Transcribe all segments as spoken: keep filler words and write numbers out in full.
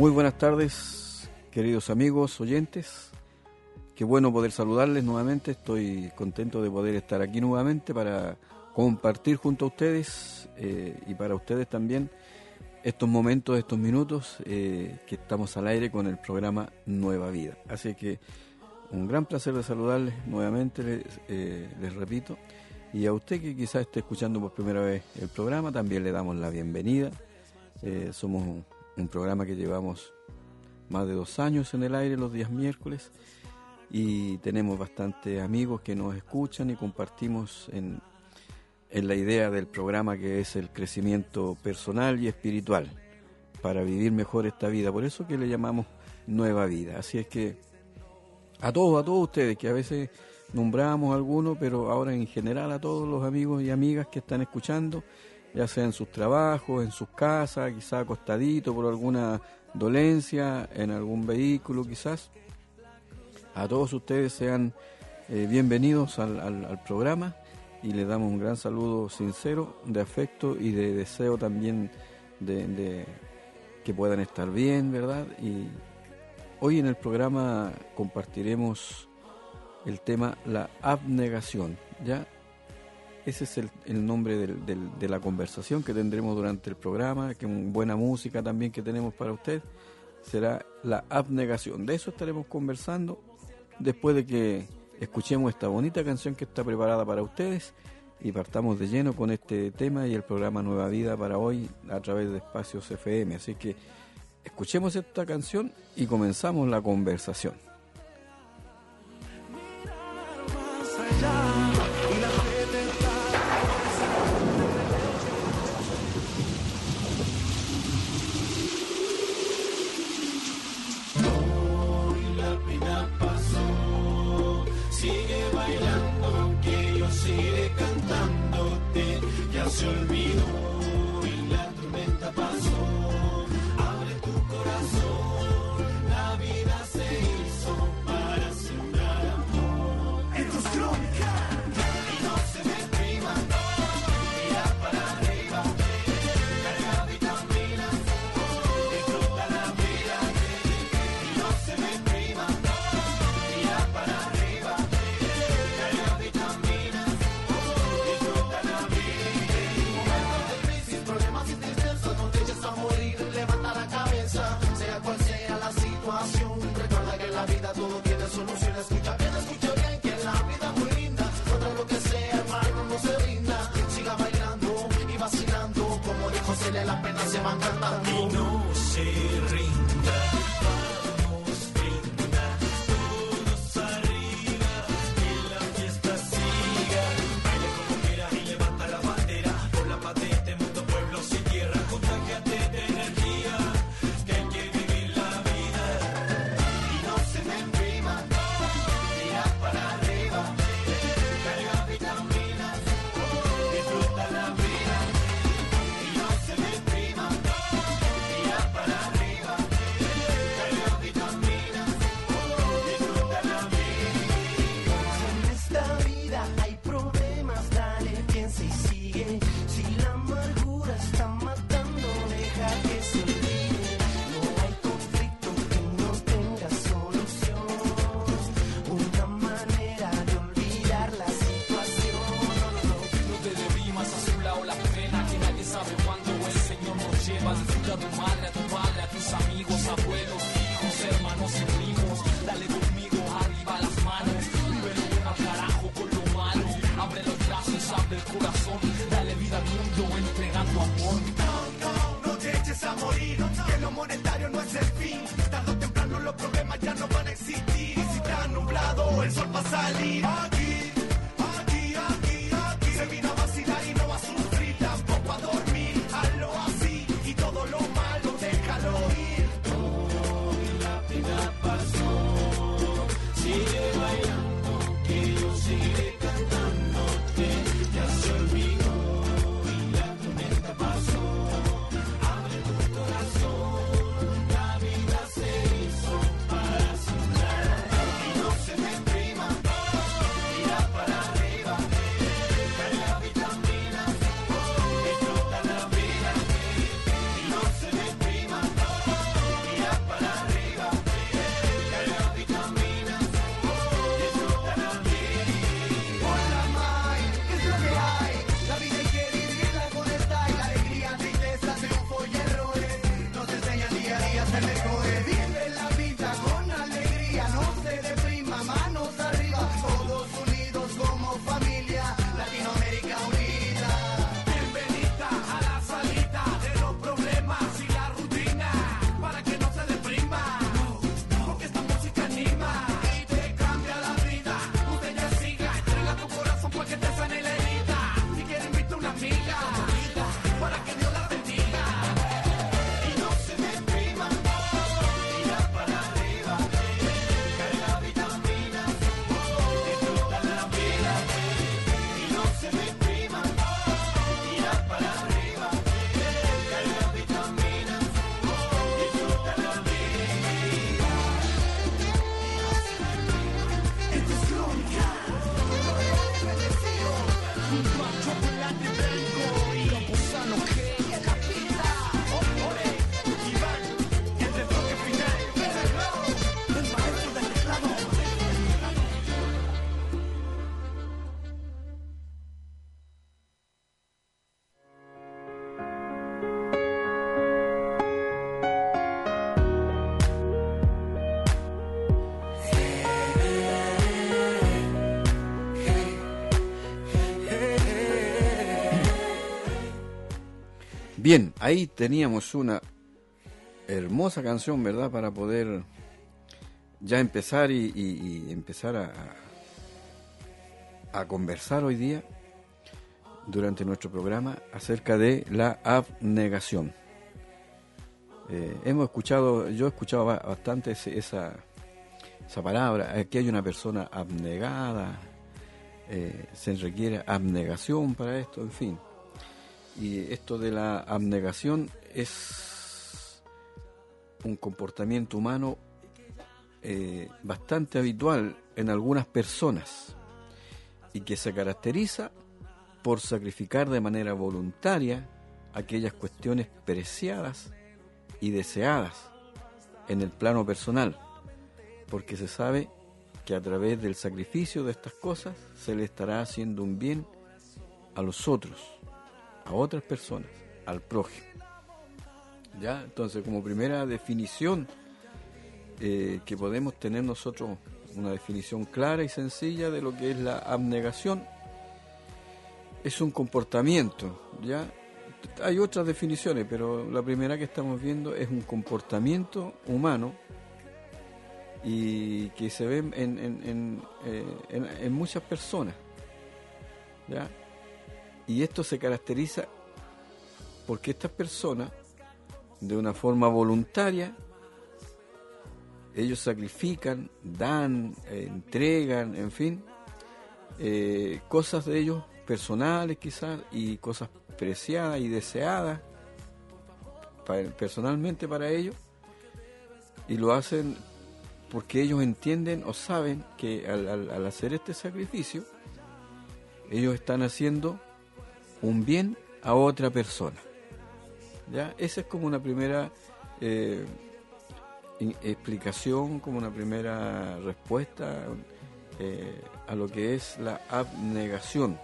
Muy buenas tardes, queridos amigos, oyentes. Qué bueno poder saludarles nuevamente. Estoy contento de poder estar aquí nuevamente para compartir junto a ustedes eh, y para ustedes también estos momentos, estos minutos eh, que estamos al aire con el programa Nueva Vida. Así que un gran placer de saludarles nuevamente, les, eh, les repito. Y a usted que quizás esté escuchando por primera vez el programa, también le damos la bienvenida. Eh, somos un, un programa que llevamos más de dos años en el aire los días miércoles y tenemos bastantes amigos que nos escuchan y compartimos en, en la idea del programa, que es el crecimiento personal y espiritual para vivir mejor esta vida. Por eso que le llamamos Nueva Vida. Así es que a todos, a todos ustedes, que a veces nombramos a algunos, pero ahora en general a todos los amigos y amigas que están escuchando, ya sea en sus trabajos, en sus casas, quizás acostadito por alguna dolencia, en algún vehículo quizás. A todos ustedes sean eh, bienvenidos al, al, al programa y les damos un gran saludo sincero de afecto y de deseo también de, de que puedan estar bien, ¿verdad? Y hoy en el programa compartiremos el tema la abnegación, ¿ya? Ese es el, el nombre del, del, de la conversación que tendremos durante el programa, que buena música también que tenemos para usted, será la abnegación. De eso estaremos conversando después de que escuchemos esta bonita canción que está preparada para ustedes y partamos de lleno con este tema y el programa Nueva Vida para hoy a través de Espacios F M. Así que escuchemos esta canción y comenzamos la conversación. Se olvidó y la tormenta pasó. Abre tu corazón, la vida se hizo para sembrar amor. Esto es crónica y no se deprima. Mira para arriba, carga vitaminas, disfruta la vida y no se deprima. Mira para arriba, carga vitaminas, disfruta la vida. Sea cual sea la situación, recuerda que en la vida todo tiene solución. Escucha bien, escucha bien, que la vida es muy linda. Contra lo que sea, hermano, no se rinda. Siga bailando y vacilando, como dijo Celia, las penas se van cantando. Y no se rinda, vamos, brinda, todos arriba, que la fiesta siga. Baile como quieras y levanta la bandera, por la paz de este mundo, pueblos y tierra, contágiate de energía. A tu madre, a tu padre, a tus amigos, abuelos, hijos, hermanos y primos. Dale conmigo arriba las manos. Vive lo al carajo con lo malo. Abre los brazos, abre el corazón. Dale vida al mundo entregando amor. No, no, no te eches a morir. Que lo monetario no es el fin. Tarde o temprano los problemas ya no van a existir. Y si está nublado, el sol va a salir. Aquí, aquí, aquí, aquí. Se vino a vacilar y no va a sufrir. Tampoco a dormir. Hazlo así. Y todo lo malo, déjalo ir. Hoy la vida pasó. Sigue bailando, que yo seguiré cantándote. Ya se olvidó y la tormenta pasó. Abre tu corazón, la vida se hizo para sembrar. Y no se deprima, y Bien, ahí teníamos una hermosa canción, ¿verdad? Para poder ya empezar y, y, y empezar a, a conversar hoy día durante nuestro programa acerca de la abnegación. Eh, hemos escuchado, yo he escuchado bastante ese, esa, esa palabra. Aquí hay una persona abnegada, eh, se requiere abnegación para esto, en fin. Y esto de la abnegación es un comportamiento humano eh, bastante habitual en algunas personas y que se caracteriza por sacrificar de manera voluntaria aquellas cuestiones preciadas y deseadas en el plano personal, porque se sabe que a través del sacrificio de estas cosas se le estará haciendo un bien a los otros, a otras personas, al prójimo. ¿Ya? Entonces, como primera definición eh, que podemos tener nosotros, una definición clara y sencilla de lo que es la abnegación, es un comportamiento, ¿ya? Hay otras definiciones, pero la primera que estamos viendo es un comportamiento humano y que se ve en, en, en, en, en muchas personas, ¿ya? Y esto se caracteriza porque estas personas, de una forma voluntaria, ellos sacrifican, dan, eh, entregan, en fin, eh, cosas de ellos personales quizás y cosas preciadas y deseadas para, personalmente para ellos, y lo hacen porque ellos entienden o saben que al, al, al hacer este sacrificio ellos están haciendo un bien a otra persona. ¿Ya? Esa es como una primera eh, explicación, como una primera respuesta eh, a lo que es la abnegación.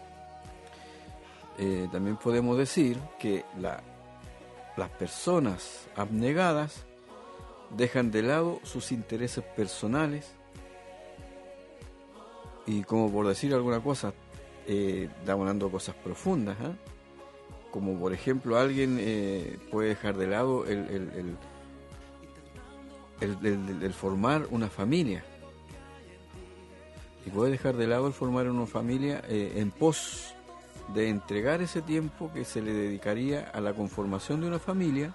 Eh, también podemos decir que la, las personas abnegadas dejan de lado sus intereses personales y, como por decir alguna cosa, eh, estamos hablando de cosas profundas, ¿eh? Como por ejemplo alguien eh, puede dejar de lado el, el, el, el, el, el formar una familia, y puede dejar de lado el formar una familia eh, en pos de entregar ese tiempo que se le dedicaría a la conformación de una familia,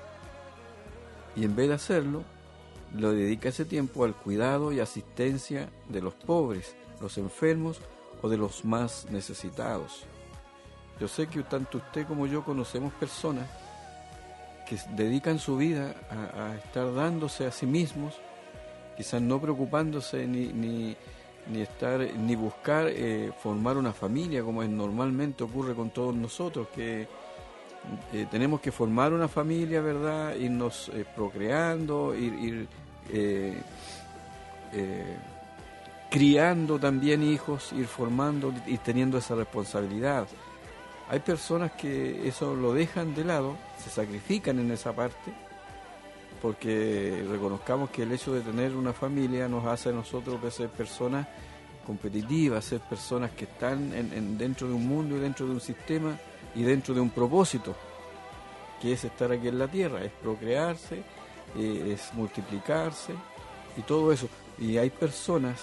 y en vez de hacerlo, lo dedica ese tiempo al cuidado y asistencia de los pobres, los enfermos o de los más necesitados. Yo sé que tanto usted como yo conocemos personas que dedican su vida a, a estar dándose a sí mismos, quizás no preocupándose ni, ni, ni estar ni buscar eh, formar una familia, como es normalmente ocurre con todos nosotros, que eh, tenemos que formar una familia, ¿verdad? Irnos eh, procreando, ir, ir eh, eh, criando también hijos, ir formando y teniendo esa responsabilidad. Hay personas que eso lo dejan de lado, se sacrifican en esa parte, porque reconozcamos que el hecho de tener una familia nos hace a nosotros ser personas competitivas, ser personas que están en, en, dentro de un mundo y dentro de un sistema y dentro de un propósito, que es estar aquí en la tierra, es procrearse, eh, es multiplicarse y todo eso. Y hay personas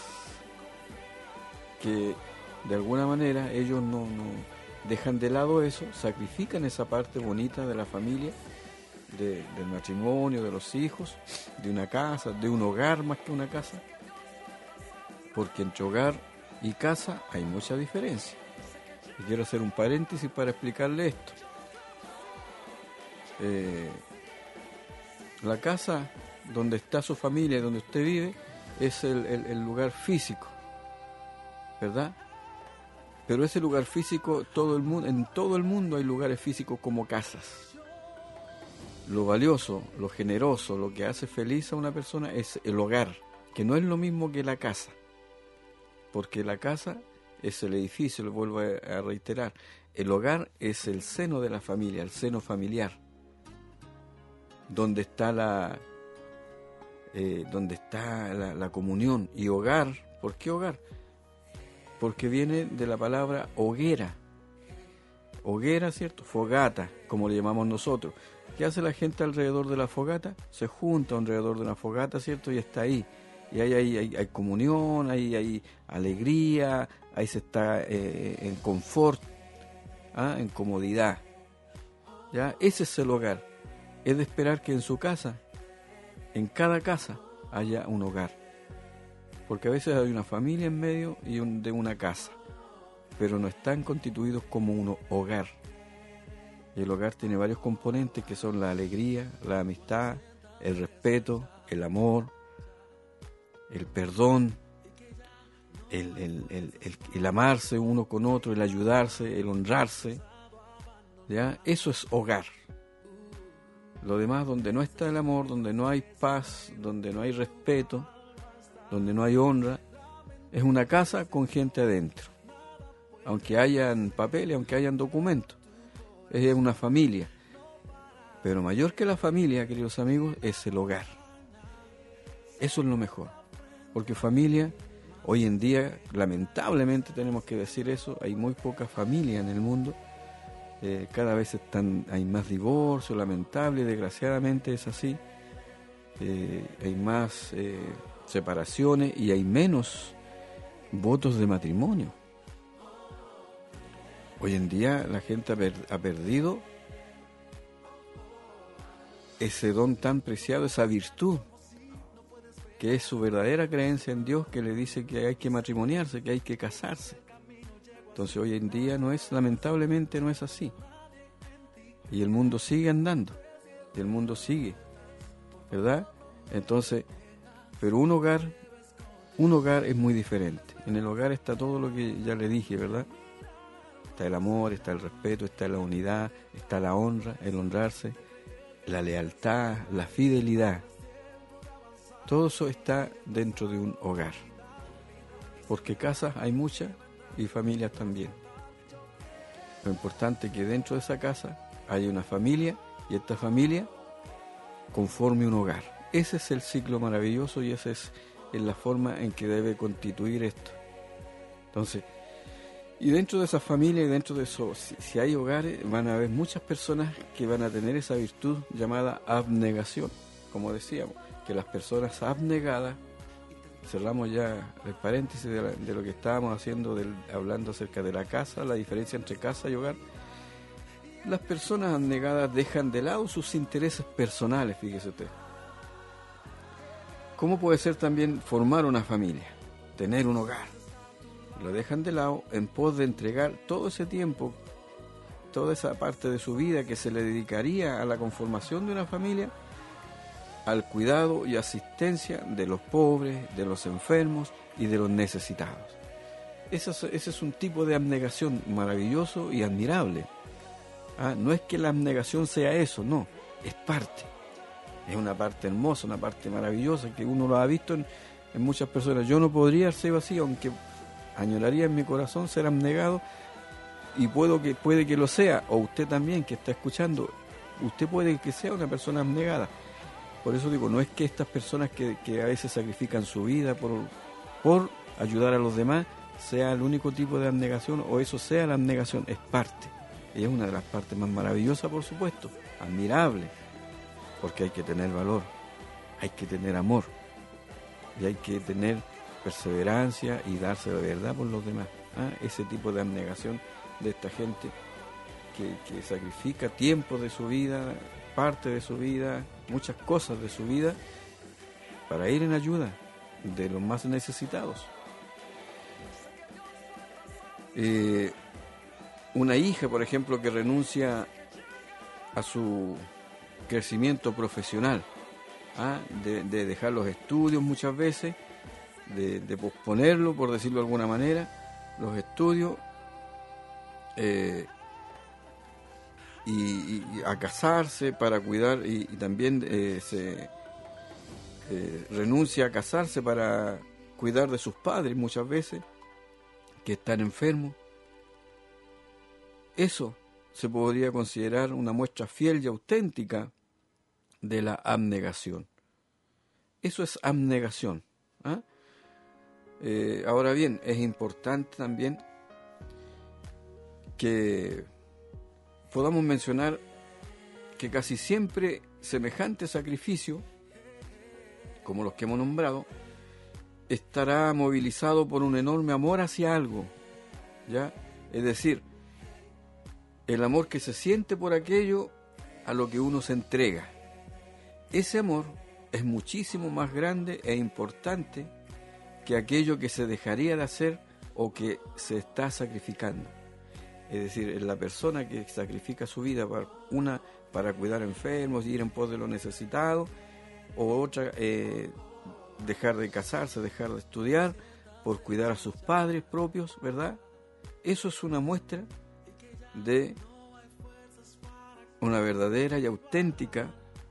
que de alguna manera ellos no... no dejan de lado eso, sacrifican esa parte bonita de la familia, de, del matrimonio, de los hijos, de una casa, de un hogar más que una casa, porque entre hogar y casa hay mucha diferencia. Y quiero hacer un paréntesis para explicarle esto. Eh, la casa donde está su familia, donde usted vive, es el, el, el lugar físico, ¿verdad? Pero ese lugar físico, todo el mundo, en todo el mundo hay lugares físicos como casas. Lo valioso, lo generoso, lo que hace feliz a una persona es el hogar, que no es lo mismo que la casa. Porque la casa es el edificio, lo vuelvo a reiterar. El hogar es el seno de la familia, el seno familiar, donde está la, eh, donde está la, la comunión. Y hogar, ¿por qué hogar? Porque viene de la palabra hoguera. hoguera, ¿cierto? Fogata, como le llamamos nosotros. ¿Qué hace la gente alrededor de la fogata? Se junta alrededor de una fogata, ¿cierto? Y está ahí. Y ahí hay, hay, hay comunión, hay, hay alegría, ahí se está eh, en confort, ¿ah? En comodidad. ¿Ya? Ese es el hogar. Es de esperar que en su casa, en cada casa, haya un hogar. Porque a veces hay una familia en medio y un, de una casa, pero no están constituidos como un hogar. Y el hogar tiene varios componentes que son la alegría, la amistad, el respeto, el amor, el perdón, el, el, el, el, el amarse uno con otro, el ayudarse, el honrarse. ¿Ya? Eso es hogar. Lo demás, donde no está el amor, donde no hay paz, donde no hay respeto, donde no hay honra, es una casa con gente adentro. Aunque hayan papeles, aunque hayan documentos, es una familia. Pero mayor que la familia, queridos amigos, es el hogar. Eso es lo mejor. Porque familia, hoy en día, lamentablemente tenemos que decir eso, hay muy poca familia en el mundo. Eh, cada vez están, hay más divorcios, lamentable, desgraciadamente es así. Eh, hay más eh, separaciones y hay menos votos de matrimonio. Hoy en día la gente ha, per, ha perdido ese don tan preciado, esa virtud, que es su verdadera creencia en Dios, que le dice que hay que matrimoniarse, que hay que casarse. Entonces hoy en día no es, lamentablemente no es así. Y el mundo sigue andando, y el mundo sigue, ¿verdad? Entonces, pero un hogar, un hogar es muy diferente. En el hogar está todo lo que ya le dije, ¿verdad? Está el amor, está el respeto, está la unidad, está la honra, el honrarse, la lealtad, la fidelidad. Todo eso está dentro de un hogar. Porque casas hay muchas y familias también. Lo importante es que dentro de esa casa haya una familia y esta familia conforme un hogar. Ese es el ciclo maravilloso y esa es, es la forma en que debe constituir esto. Entonces, y dentro de esa familia y dentro de eso, si, si hay hogares, van a haber muchas personas que van a tener esa virtud llamada abnegación. Como decíamos, que las personas abnegadas, cerramos ya el paréntesis de, la, de lo que estábamos haciendo, del, hablando acerca de la casa, la diferencia entre casa y hogar. Las personas abnegadas dejan de lado sus intereses personales, fíjese usted. ¿Cómo puede ser también formar una familia, tener un hogar? Lo dejan de lado en pos de entregar todo ese tiempo, toda esa parte de su vida que se le dedicaría a la conformación de una familia, al cuidado y asistencia de los pobres, de los enfermos y de los necesitados. Ese es, ese es un tipo de abnegación maravilloso y admirable. Ah, no es que la abnegación sea eso, no, es parte. Es una parte hermosa, una parte maravillosa que uno lo ha visto en, en muchas personas. Yo no podría ser así, aunque añoraría en mi corazón ser abnegado, y puedo que, puede que lo sea, o usted también que está escuchando, usted puede que sea una persona abnegada. Por eso digo, no es que estas personas que, que a veces sacrifican su vida por, por ayudar a los demás sea el único tipo de abnegación, o eso sea la abnegación, es parte. Y es una de las partes más maravillosas, por supuesto, admirable, porque hay que tener valor, hay que tener amor, y hay que tener perseverancia y darse la verdad por los demás. ¿Ah? Ese tipo de abnegación de esta gente que, que sacrifica tiempo de su vida, parte de su vida, muchas cosas de su vida, para ir en ayuda de los más necesitados. Eh, una hija, por ejemplo, que renuncia a su crecimiento profesional, ¿ah? de, de dejar los estudios muchas veces, de, de posponerlo, por decirlo de alguna manera, los estudios, eh, y, y a casarse para cuidar, y, y también eh, se eh, renuncia a casarse para cuidar de sus padres muchas veces, que están enfermos. Eso se podría considerar una muestra fiel y auténtica de la abnegación. Eso es abnegación. ¿Ah? Eh, ahora bien, es importante también que podamos mencionar que casi siempre semejante sacrificio, como los que hemos nombrado, estará movilizado por un enorme amor hacia algo, ¿ya? Es decir, el amor que se siente por aquello a lo que uno se entrega. Ese amor es muchísimo más grande e importante que aquello que se dejaría de hacer o que se está sacrificando. Es decir, es la persona que sacrifica su vida para, una, para cuidar enfermos, ir en pos de lo necesitado, o otra, eh, dejar de casarse, dejar de estudiar, por cuidar a sus padres propios, ¿verdad? Eso es una muestra de una verdadera y auténtica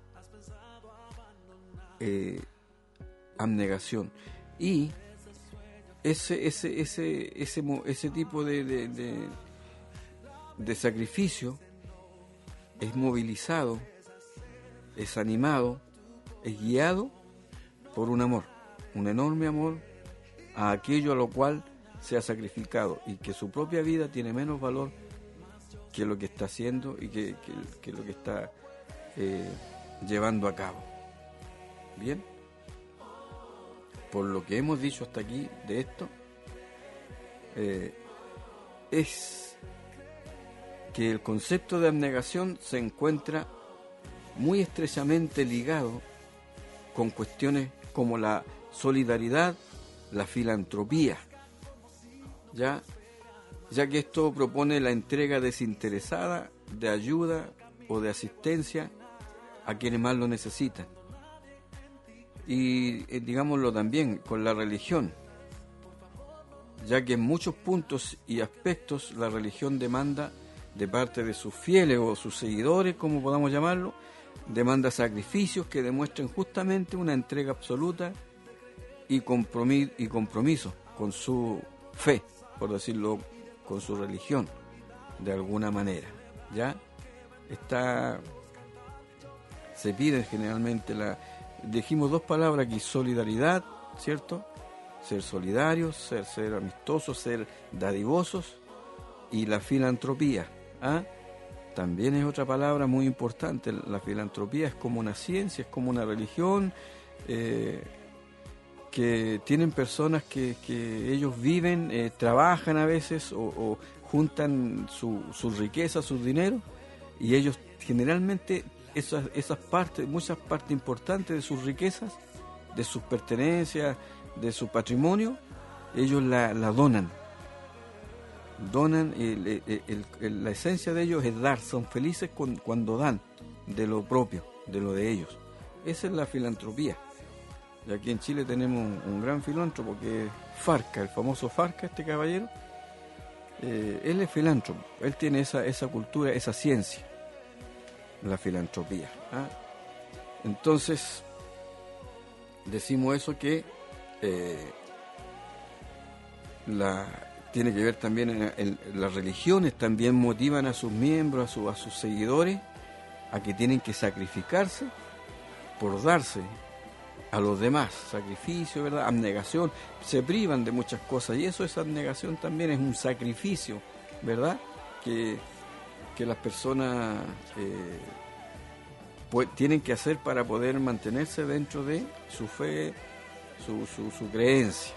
eh, abnegación. Y ese ese ese ese ese tipo de, de, de, de sacrificio es movilizado, es animado, es guiado por un amor, un enorme amor a aquello a lo cual se ha sacrificado, y que su propia vida tiene menos valor que lo que está haciendo y que, que, que lo que está eh, llevando a cabo. Bien, por lo que hemos dicho hasta aquí de esto, eh, es que el concepto de abnegación se encuentra muy estrechamente ligado con cuestiones como la solidaridad, la filantropía, ya, ya que esto propone la entrega desinteresada de ayuda o de asistencia a quienes más lo necesitan. Y eh, digámoslo también con la religión, ya que en muchos puntos y aspectos la religión demanda de parte de sus fieles o sus seguidores, como podamos llamarlo, demanda sacrificios que demuestren justamente una entrega absoluta y compromiso, y compromiso con su fe, por decirlo, con su religión, de alguna manera. Ya está, se pide generalmente la, dijimos dos palabras aquí, solidaridad, ¿cierto? Ser solidarios, ser, ser amistosos, ser dadivosos, y la filantropía, ¿ah? También es otra palabra muy importante. La filantropía es como una ciencia, es como una religión, eh, que tienen personas que, que ellos viven, eh, trabajan a veces o, o juntan su, su riqueza, sus dinero, y ellos generalmente esas, esas partes, muchas partes importantes de sus riquezas, de sus pertenencias, de su patrimonio, ellos la, la donan. Donan, el, el, el, el, la esencia de ellos es dar, son felices con, cuando dan de lo propio, de lo de ellos. Esa es la filantropía. Y aquí en Chile tenemos un, un gran filántropo que es Farca, el famoso Farca, este caballero. Eh, él es filántropo, él tiene esa, esa cultura, esa ciencia, la filantropía. ¿Ah? Entonces, decimos eso que eh, la... tiene que ver también en, en, en las religiones también motivan a sus miembros, a, su, a sus seguidores, a que tienen que sacrificarse por darse a los demás. Sacrificio, ¿verdad? Abnegación, se privan de muchas cosas, y eso es abnegación también, es un sacrificio, ¿verdad? Que, que las personas eh, pues, tienen que hacer para poder mantenerse dentro de su fe, su, su, su creencia.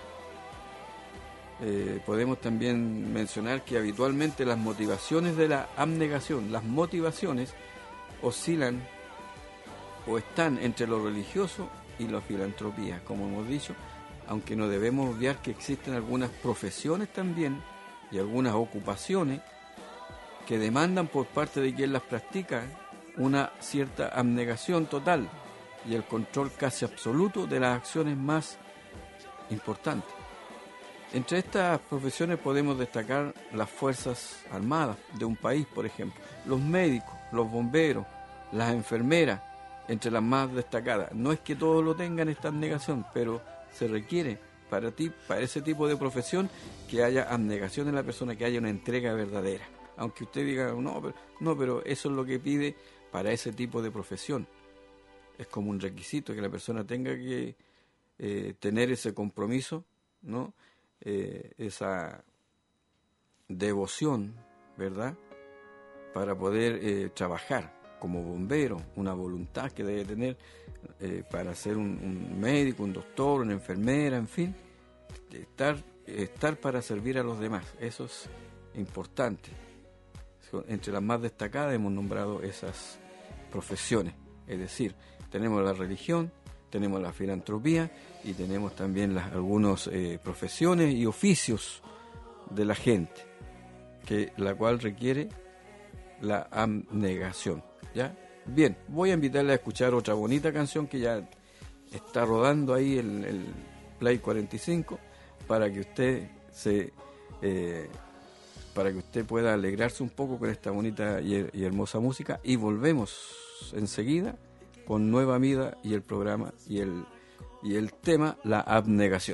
Eh, podemos también mencionar que habitualmente las motivaciones de la abnegación, las motivaciones oscilan o están entre lo religioso y la filantropía, como hemos dicho, aunque no debemos obviar que existen algunas profesiones también y algunas ocupaciones que demandan por parte de quien las practica una cierta abnegación total y el control casi absoluto de las acciones más importantes. Entre estas profesiones podemos destacar las fuerzas armadas de un país, por ejemplo, los médicos, los bomberos, las enfermeras, entre las más destacadas. No es que todos lo tengan esta abnegación, pero se requiere para ti, para ese tipo de profesión, que haya abnegación en la persona, que haya una entrega verdadera. Aunque usted diga, no, pero, no, pero eso es lo que pide para ese tipo de profesión. Es como un requisito que la persona tenga que eh, tener ese compromiso, ¿no? Eh, esa devoción, ¿verdad? para poder eh, trabajar como bombero, una voluntad que debe tener eh, para ser un, un médico, un doctor, una enfermera, en fin, estar, estar para servir a los demás. Eso es importante. Entre las más destacadas hemos nombrado esas profesiones, es decir, tenemos la religión, tenemos la filantropía y tenemos también las algunas eh, profesiones y oficios de la gente, que la cual requiere la abnegación. ¿Ya? Bien, voy a invitarle a escuchar otra bonita canción que ya está rodando ahí el, el Play cuarenta y cinco para que usted se eh, para que usted pueda alegrarse un poco con esta bonita y, y hermosa música, y volvemos enseguida con Nueva Vida y el programa y el y el tema, la abnegación.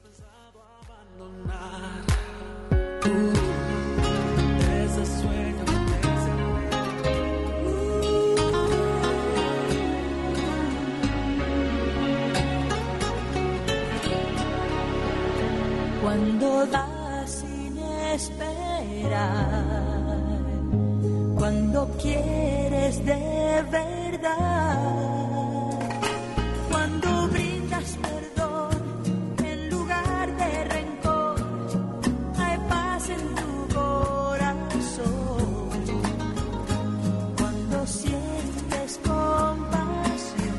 Cuando das sin esperar, cuando quieres de verdad, cuando brindas perdón en lugar de rencor, hay paz en tu corazón. Cuando sientes compasión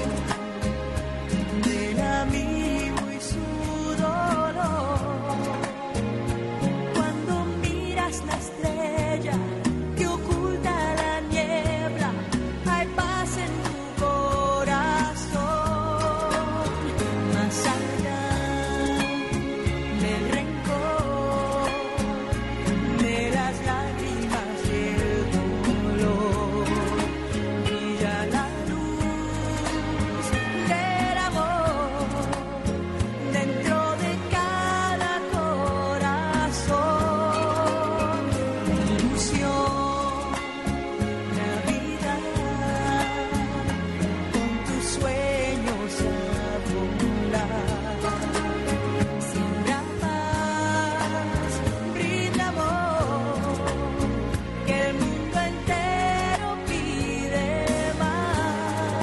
del amigo y su dolor, cuando miras la estrella que oculta la niebla, hay paz en tu corazón. Más allá del rencor, de las lágrimas y el dolor, brilla la luz del amor dentro de cada corazón. Ilusión, Navidad, con tus sueños a volar. Siembra paz, brinda amor, que el mundo entero pide más.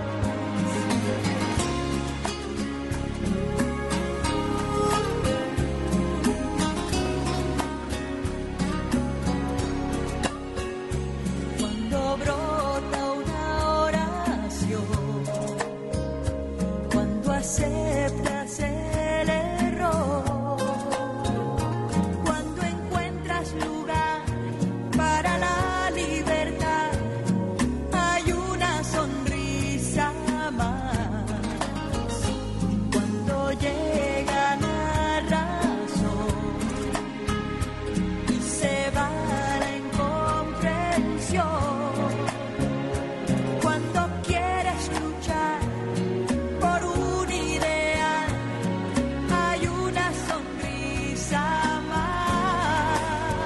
Cuando brota una oración, cuando aceptas el error, cuando encuentras lugar para la libertad, hay una sonrisa más. Cuando llega la razón y se va la incomprensión, cuando quieres luchar por un ideal, hay una sonrisa más.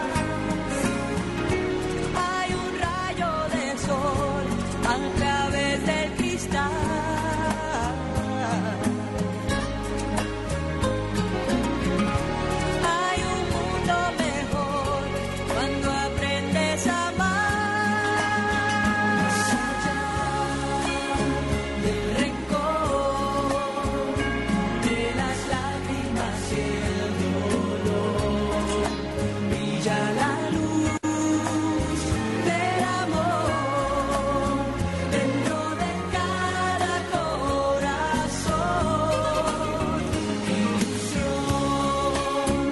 Hay un rayo de sol a través del cristal. Hay un mundo mejor cuando aprendes a amar. Más allá del rencor, de las lágrimas y el dolor, brilla la luz del amor dentro de cada corazón. Ilusión,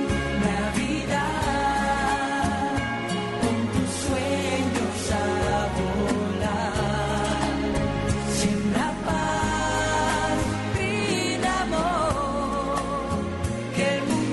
Navidad, con tus sueños a volar. Siembra paz, brinda amor, que el mundo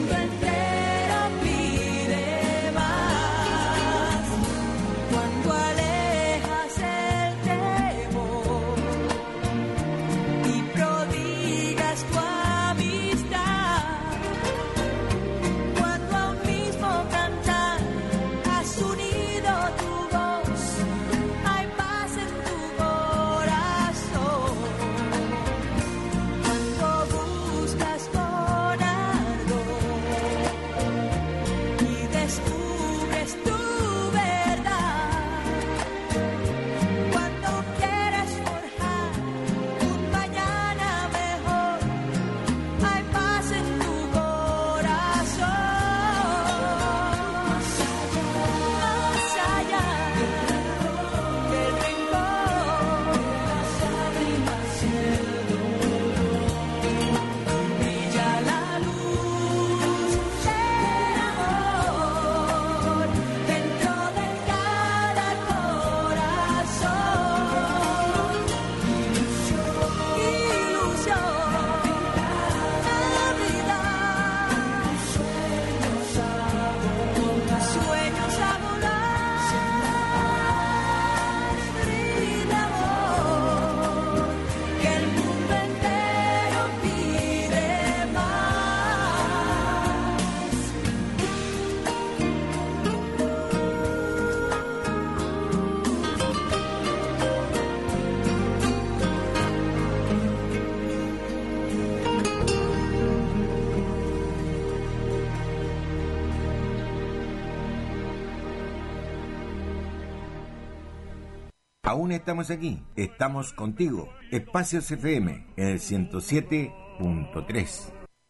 Aún estamos aquí, estamos contigo. Espacios F M en el ciento siete punto tres.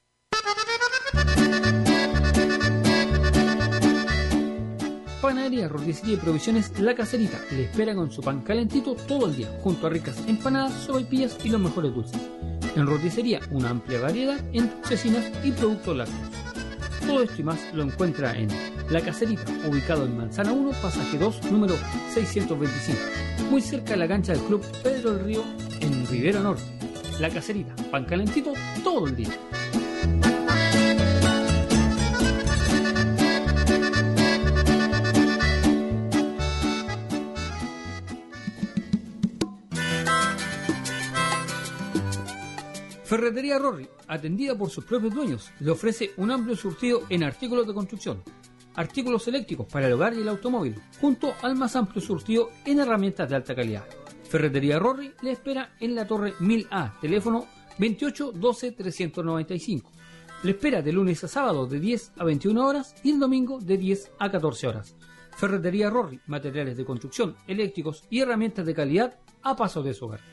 Panadería, roticería y provisiones La Caserita le espera con su pan calentito todo el día, junto a ricas empanadas, sopaipillas y los mejores dulces. En roticería, una amplia variedad en cecinas y productos lácteos. Todo esto y más lo encuentra en La Caserita, ubicado en Manzana uno, pasaje dos, número seiscientos veinticinco, muy cerca de la cancha del Club Pedro del Río, en Rivera Norte. La Caserita, pan calentito todo el día. Ferretería Rorri, atendida por sus propios dueños, le ofrece un amplio surtido en artículos de construcción, artículos eléctricos para el hogar y el automóvil, junto al más amplio surtido en herramientas de alta calidad. Ferretería Rorri le espera en la Torre mil A, teléfono veintiocho doce trescientos noventa y cinco. Le espera de lunes a sábado de diez a veintiuna horas y el domingo de diez a catorce horas. Ferretería Rorri, materiales de construcción, eléctricos y herramientas de calidad a paso de su hogar.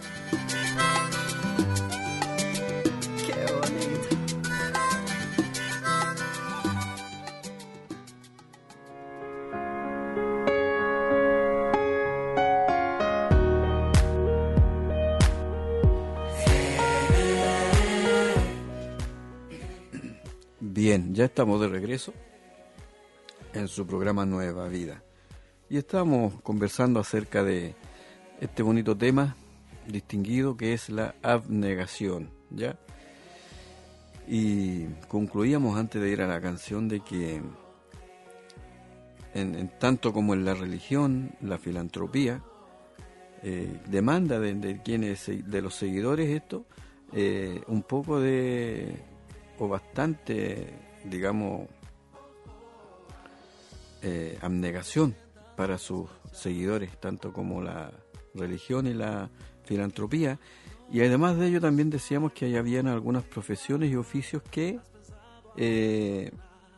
Bien, ya estamos de regreso en su programa Nueva Vida y estamos conversando acerca de este bonito tema distinguido que es la abnegación, ¿ya? Y concluíamos antes de ir a la canción de que en, en tanto como en la religión, la filantropía eh, demanda de, de quienes de los seguidores esto eh, un poco de o bastante, digamos, eh, abnegación para sus seguidores, tanto como la religión y la filantropía. Y además de ello también decíamos que habían algunas profesiones y oficios que eh,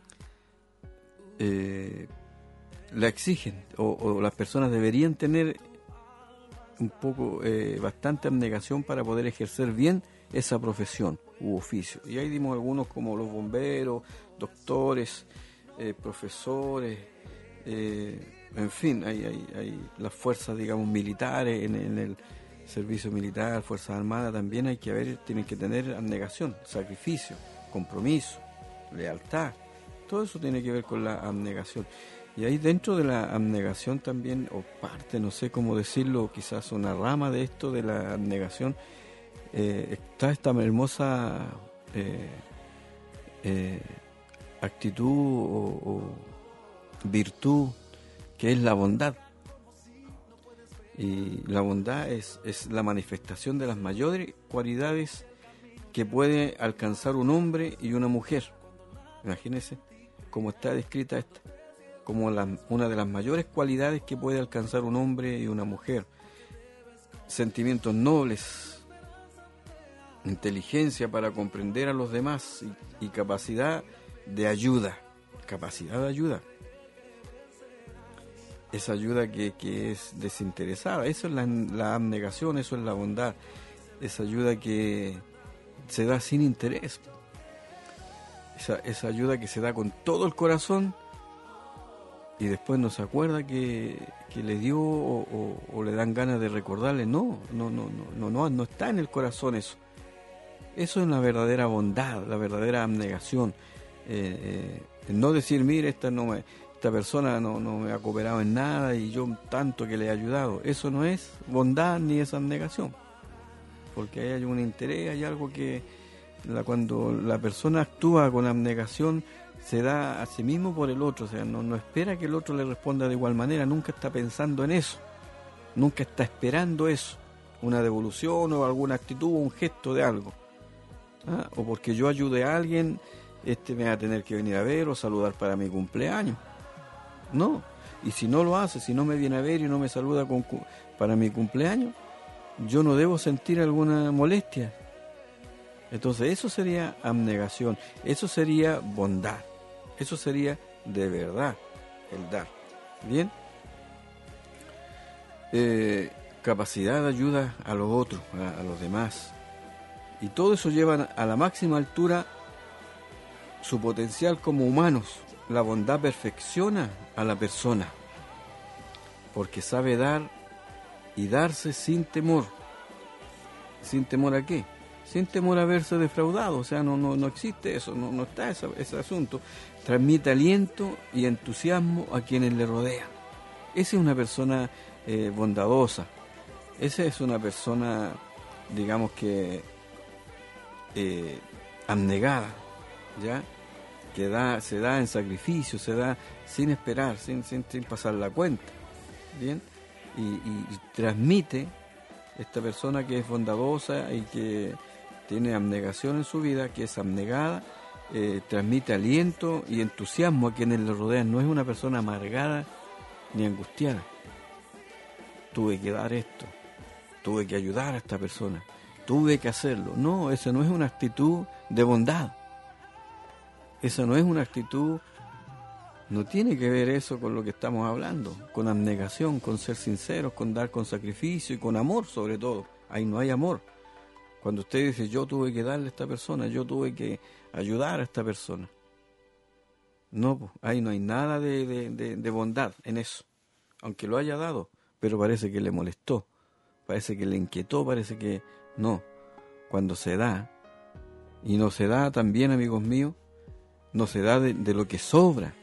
eh, la exigen, o, o las personas deberían tener un poco, eh, bastante abnegación para poder ejercer bien esa profesión u oficio. Y ahí dimos algunos como los bomberos, doctores, eh, profesores, eh, en fin, hay, hay, hay las fuerzas, digamos, militares, en, en el servicio militar, Fuerzas Armadas, también hay que haber, tienen que tener abnegación, sacrificio, compromiso, lealtad, todo eso tiene que ver con la abnegación. Y ahí dentro de la abnegación también, o parte, no sé cómo decirlo, quizás una rama de esto de la abnegación, eh, está esta hermosa eh, eh, actitud o, o virtud que es la bondad. Y la bondad es, es la manifestación de las mayores cualidades que puede alcanzar un hombre y una mujer. Imagínense cómo está descrita esta, como la, una de las mayores cualidades que puede alcanzar un hombre y una mujer. Sentimientos nobles, inteligencia para comprender a los demás y, y capacidad de ayuda, capacidad de ayuda. Esa ayuda que, que es desinteresada, eso es la, la abnegación, eso es la bondad, esa ayuda que se da sin interés, esa, esa ayuda que se da con todo el corazón y después no se acuerda que, que le dio o, o, o le dan ganas de recordarle. No, no, no, no, no, no, no está en el corazón eso. Eso es la verdadera bondad, la verdadera abnegación. Eh, eh, no decir, mire, esta no me, esta persona no, no me ha cooperado en nada y yo tanto que le he ayudado. Eso no es bondad ni es abnegación, porque ahí hay un interés, hay algo que la, cuando la persona actúa con abnegación se da a sí mismo por el otro, o sea, no, no espera que el otro le responda de igual manera, nunca está pensando en eso, nunca está esperando eso, una devolución o alguna actitud o un gesto de algo. ¿Ah? O porque yo ayude a alguien, este me va a tener que venir a ver o saludar para mi cumpleaños. No, y si no lo hace, si no me viene a ver y no me saluda con, para mi cumpleaños, yo no debo sentir alguna molestia. Entonces eso sería abnegación, eso sería bondad, eso sería de verdad el dar. Bien, eh, capacidad de ayuda a los otros, a, a los demás. Y todo eso lleva a la máxima altura su potencial como humanos. La bondad perfecciona a la persona, porque sabe dar y darse sin temor. ¿Sin temor a qué? Sin temor a verse defraudado. O sea, no, no, no existe eso, no, no está ese, ese asunto. Transmite aliento y entusiasmo a quienes le rodean. Esa es una persona eh, bondadosa. Esa es una persona, digamos que, eh, abnegada, ¿ya? Que da, se da en sacrificio, se da sin esperar, sin, sin, sin pasar la cuenta, ¿bien? Y, y, y transmite esta persona que es bondadosa y que tiene abnegación en su vida, que es abnegada, eh, transmite aliento y entusiasmo a quienes le rodean. No es una persona amargada ni angustiada. Tuve que dar esto, tuve que ayudar a esta persona, tuve que hacerlo. No, esa no es una actitud de bondad. Esa no es una actitud, no tiene que ver eso con lo que estamos hablando, con abnegación, con ser sinceros, con dar con sacrificio y con amor sobre todo. Ahí no hay amor. Cuando usted dice, yo tuve que darle a esta persona, yo tuve que ayudar a esta persona. No, pues, ahí no hay nada de, de, de, de bondad en eso. Aunque lo haya dado, pero parece que le molestó, parece que le inquietó, parece que no. Cuando se da, y no se da también, amigos míos, no se da de, de lo que sobra.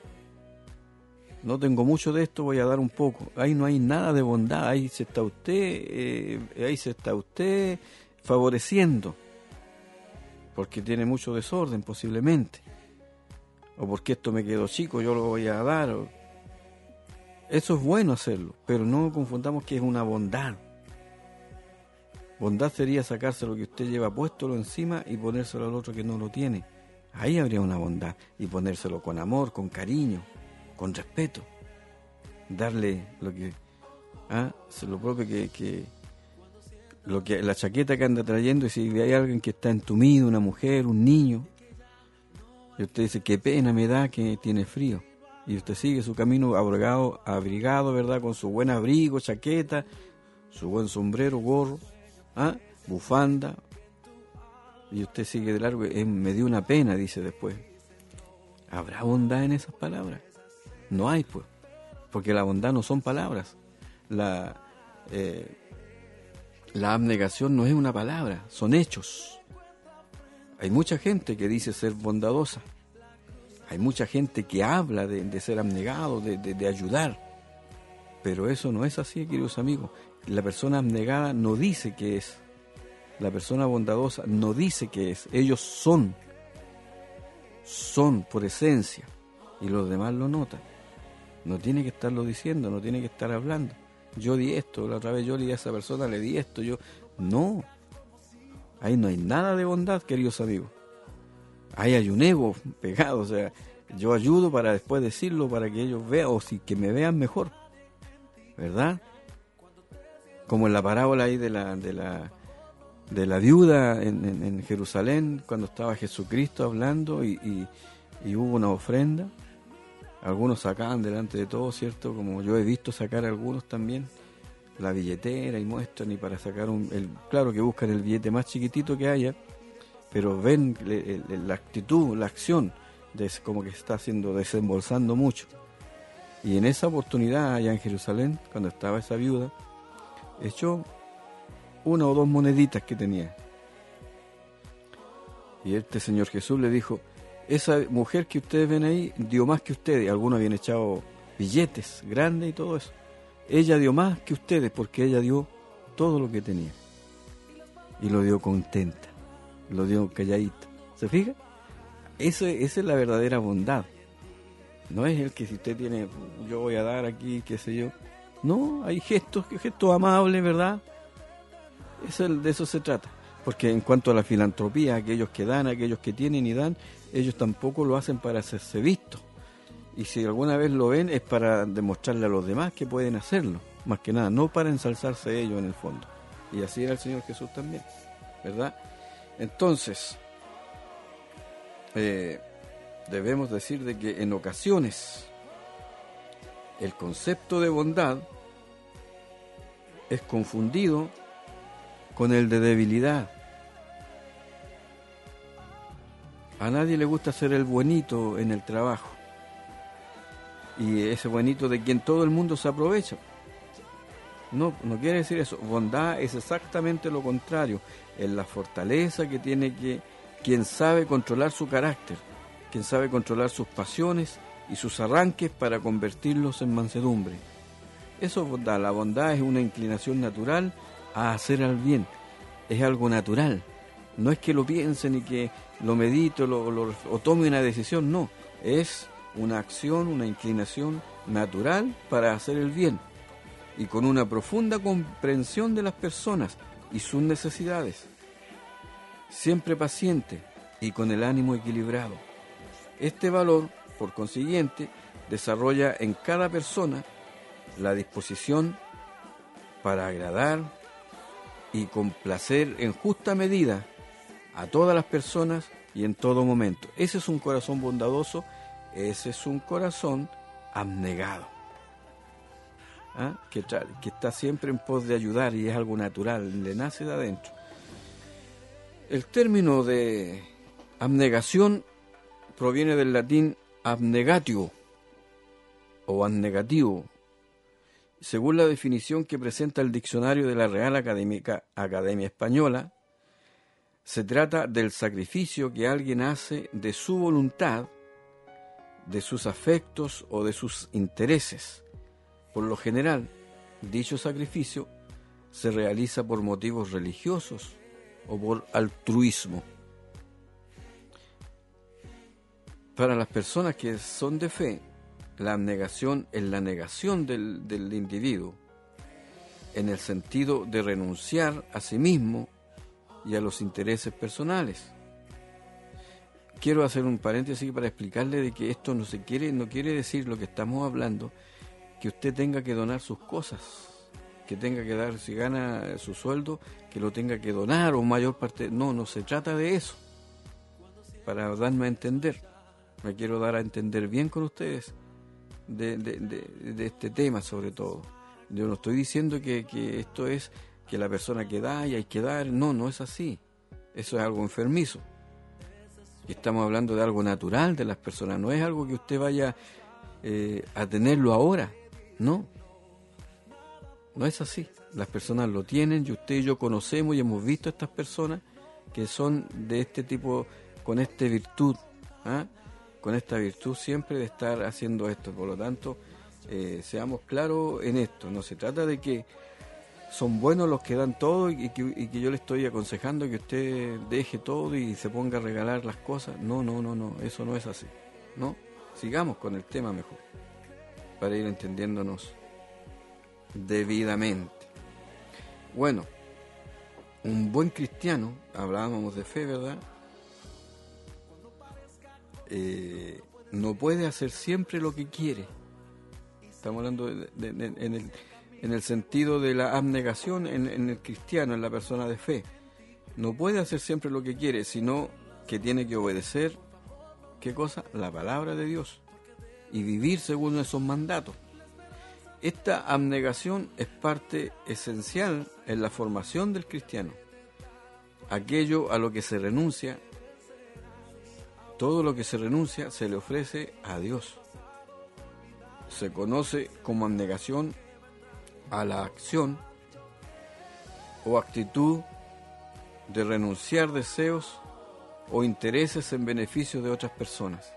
No tengo mucho de esto, voy a dar un poco. Ahí no hay nada de bondad, ahí se está usted, eh, ahí se está usted favoreciendo, porque tiene mucho desorden posiblemente, o porque esto me quedó chico, yo lo voy a dar. O... Eso es bueno hacerlo, pero no confundamos que es una bondad. Bondad sería sacarse lo que usted lleva puesto encima y ponérselo al otro que no lo tiene. Ahí habría una bondad, y ponérselo con amor, con cariño, con respeto. Darle lo que, ah, lo propio que, que, lo que, la chaqueta que anda trayendo, y si hay alguien que está entumido, una mujer, un niño, y usted dice, qué pena me da que tiene frío, y usted sigue su camino abrigado, abrigado, ¿verdad? Con su buen abrigo, chaqueta, su buen sombrero, gorro, ah, bufanda, y usted sigue de largo. Eh, me dio una pena, dice después. ¿Habrá bondad en esas palabras? No hay, pues, porque la bondad no son palabras. La, eh, la abnegación no es una palabra, son hechos. Hay mucha gente que dice ser bondadosa. Hay mucha gente que habla de, de ser abnegado, de, de, de ayudar. Pero eso no es así, queridos amigos. La persona abnegada no dice que es. La persona bondadosa no dice que es. Ellos son. Son por esencia. Y los demás lo notan. No tiene que estarlo diciendo, no tiene que estar hablando. Yo di esto, la otra vez yo le di a esa persona, le di esto, yo... No. Ahí no hay nada de bondad, queridos amigos. Ahí hay un ego pegado, o sea, yo ayudo para después decirlo, para que ellos vean, o si que me vean mejor. ¿Verdad? Como en la parábola ahí de la... de la de la viuda en, en, en Jerusalén, cuando estaba Jesucristo hablando y, y, y hubo una ofrenda. Algunos sacaban delante de todos, ¿cierto? Como yo he visto sacar a algunos también la billetera y muestran, y para sacar un... El, claro que buscan el billete más chiquitito que haya, pero ven el, el, la actitud, la acción, de, como que está haciendo, desembolsando mucho. Y en esa oportunidad allá en Jerusalén, cuando estaba esa viuda, echó una o dos moneditas que tenía. Y este Señor Jesús le dijo, esa mujer que ustedes ven ahí dio más que ustedes. Algunos habían echado billetes grandes y todo eso. Ella dio más que ustedes porque ella dio todo lo que tenía. Y lo dio contenta, lo dio calladita. ¿Se fija? Eso, esa es la verdadera bondad. No es el que si usted tiene, yo voy a dar aquí, qué sé yo. No, hay gestos, gestos amables, ¿verdad? Eso, de eso se trata. Porque en cuanto a la filantropía, aquellos que dan, aquellos que tienen y dan, ellos tampoco lo hacen para hacerse vistos. Y si alguna vez lo ven es para demostrarle a los demás que pueden hacerlo. Más que nada, no para ensalzarse ellos en el fondo. Y así era el Señor Jesús también, ¿verdad? Entonces, eh, debemos decir de que en ocasiones el concepto de bondad es confundido con el de debilidad. A nadie le gusta ser el buenito en el trabajo, y ese buenito de quien todo el mundo se aprovecha. No, no quiere decir eso. Bondad es exactamente lo contrario. Es la fortaleza que tiene que quien sabe controlar su carácter, quien sabe controlar sus pasiones y sus arranques para convertirlos en mansedumbre. Eso es bondad. La bondad es una inclinación natural a hacer el bien. Es algo natural. No es que lo piense ni que lo medite lo, lo, o tome una decisión, no. Es una acción, una inclinación natural para hacer el bien, y con una profunda comprensión de las personas y sus necesidades, siempre paciente y con el ánimo equilibrado. Este valor, por consiguiente, desarrolla en cada persona la disposición para agradar y complacer en justa medida a todas las personas y en todo momento. Ese es un corazón bondadoso, ese es un corazón abnegado. ¿Ah? Que, tra- que está siempre en pos de ayudar, y es algo natural, le nace de adentro. El término de abnegación proviene del latín abnegatio o abnegativo, según la definición que presenta el diccionario de la Real Académica, Academia Española. Se trata del sacrificio que alguien hace de su voluntad, de sus afectos o de sus intereses. Por lo general, dicho sacrificio se realiza por motivos religiosos o por altruismo. Para las personas que son de fe, la abnegación es la negación del, del individuo, en el sentido de renunciar a sí mismo y a los intereses personales. Quiero hacer un paréntesis para explicarle de que esto no se quiere, no quiere decir lo que estamos hablando, que usted tenga que donar sus cosas, que tenga que dar, si gana su sueldo, que lo tenga que donar o mayor parte. No, no se trata de eso. Para darme a entender, me quiero dar a entender bien con ustedes de, de, de, de este tema sobre todo. Yo no estoy diciendo que, que esto es que la persona que da y hay que dar, no, no es así. Eso es algo enfermizo. Y estamos hablando de algo natural de las personas, no es algo que usted vaya eh, a tenerlo ahora, no. No es así. Las personas lo tienen, y usted y yo conocemos y hemos visto a estas personas que son de este tipo, con esta virtud, ¿ah? con esta virtud siempre de estar haciendo esto. Por lo tanto, eh, seamos claros en esto. No se trata de que son buenos los que dan todo y que, y que yo le estoy aconsejando que usted deje todo y se ponga a regalar las cosas. No, no, no, no, eso no es así. No, sigamos con el tema mejor, para ir entendiéndonos debidamente. Bueno, un buen cristiano, hablábamos de fe, ¿verdad? Eh, no puede hacer siempre lo que quiere. Estamos hablando de, de, de, en el en el sentido de la abnegación en, en el cristiano, en la persona de fe. No puede hacer siempre lo que quiere, sino que tiene que obedecer, ¿qué cosa? La palabra de Dios, y vivir según esos mandatos. Esta abnegación es parte esencial en la formación del cristiano. Aquello a lo que se renuncia, todo lo que se renuncia se le ofrece a Dios. Se conoce como abnegación a la acción o actitud de renunciar deseos o intereses en beneficio de otras personas.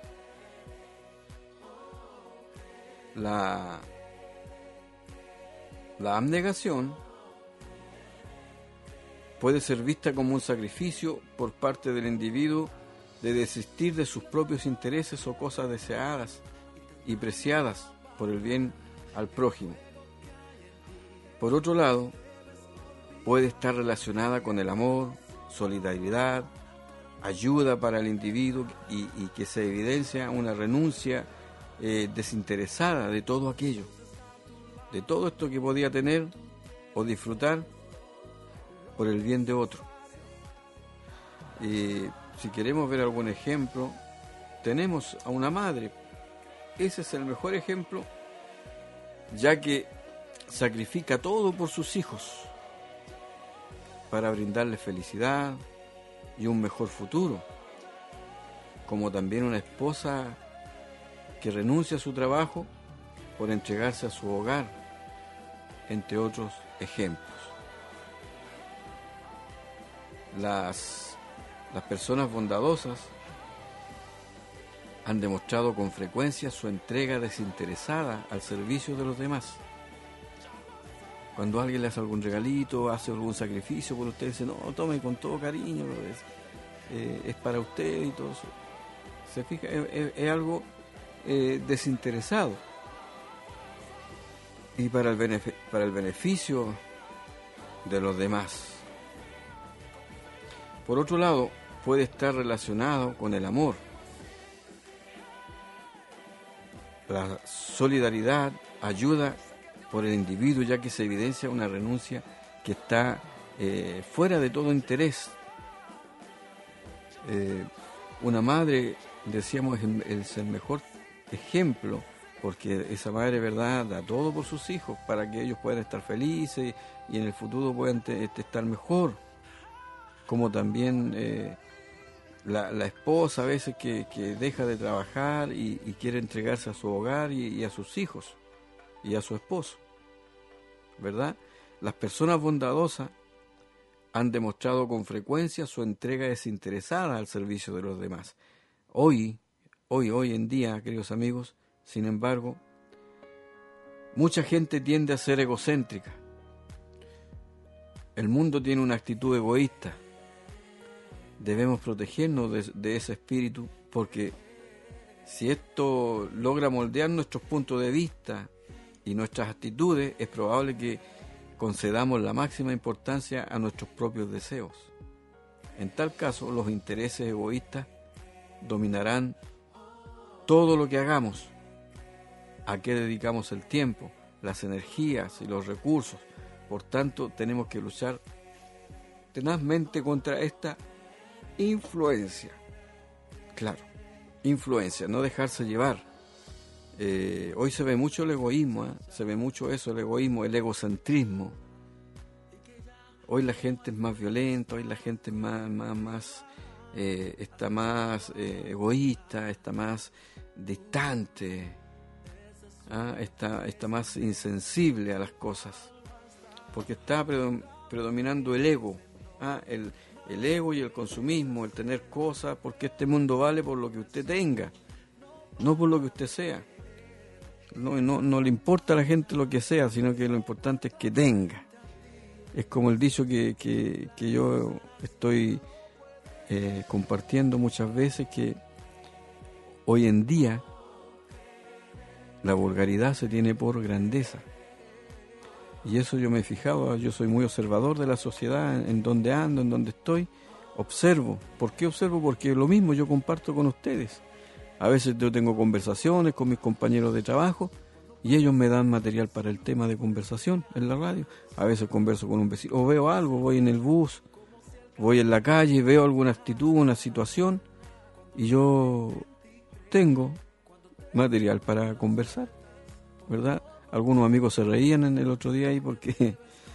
La, la abnegación puede ser vista como un sacrificio por parte del individuo de desistir de sus propios intereses o cosas deseadas y preciadas por el bien al prójimo. Por otro lado, puede estar relacionada con el amor, solidaridad, ayuda para el individuo y, y que se evidencia una renuncia eh, desinteresada de todo aquello, de todo esto que podía tener o disfrutar por el bien de otro. Y si queremos ver algún ejemplo, tenemos a una madre. Ese es el mejor ejemplo, ya que sacrifica todo por sus hijos para brindarles felicidad y un mejor futuro, como también una esposa que renuncia a su trabajo por entregarse a su hogar, entre otros ejemplos. Las, las personas bondadosas han demostrado con frecuencia su entrega desinteresada al servicio de los demás. Cuando alguien le hace algún regalito, hace algún sacrificio por usted, dice, no, tome con todo cariño, es, eh, es para usted y todo eso. ¿Se fija? Es, es, es algo eh, desinteresado. Y para el, benefic- para el beneficio de los demás. Por otro lado, puede estar relacionado con el amor. La solidaridad ayuda por el individuo, ya que se evidencia una renuncia que está eh, fuera de todo interés. Eh, una madre, decíamos, es, es el mejor ejemplo, porque esa madre, ¿verdad?, da todo por sus hijos para que ellos puedan estar felices y en el futuro puedan te, te estar mejor. Como también eh, la, la esposa a veces que, que deja de trabajar y, y quiere entregarse a su hogar y, y a sus hijos y a su esposo, ¿verdad? Las personas bondadosas han demostrado con frecuencia su entrega desinteresada al servicio de los demás. Hoy, hoy, hoy en día, queridos amigos, sin embargo, mucha gente tiende a ser egocéntrica. El mundo tiene una actitud egoísta. Debemos protegernos de, de ese espíritu, porque si esto logra moldear nuestros puntos de vista y nuestras actitudes, es probable que concedamos la máxima importancia a nuestros propios deseos. En tal caso, los intereses egoístas dominarán todo lo que hagamos, a qué dedicamos el tiempo, las energías y los recursos. Por tanto, tenemos que luchar tenazmente contra esta influencia. Claro, influencia, no dejarse llevar. Eh, hoy se ve mucho el egoísmo, ¿eh? se ve mucho eso, el egoísmo, el egocentrismo. Hoy la gente es más violenta, hoy la gente es más, más, más eh, está más eh, egoísta, está más distante, ¿ah? está, está más insensible a las cosas, porque está predominando el ego, ¿ah? el, el ego y el consumismo, el tener cosas, porque este mundo vale por lo que usted tenga, no por lo que usted sea. No, no, no le importa a la gente lo que sea, sino que lo importante es que tenga. Es como el dicho que, que, que yo estoy eh, compartiendo muchas veces, que hoy en día la vulgaridad se tiene por grandeza. Y eso yo me he fijado, yo soy muy observador de la sociedad, en, en donde ando, en donde estoy, observo. ¿Por qué observo? Porque lo mismo yo comparto con ustedes. A veces yo tengo conversaciones con mis compañeros de trabajo y ellos me dan material para el tema de conversación en la radio. A veces converso con un vecino, o veo algo, voy en el bus, voy en la calle, veo alguna actitud, una situación, y yo tengo material para conversar, ¿verdad? Algunos amigos se reían en el otro día ahí porque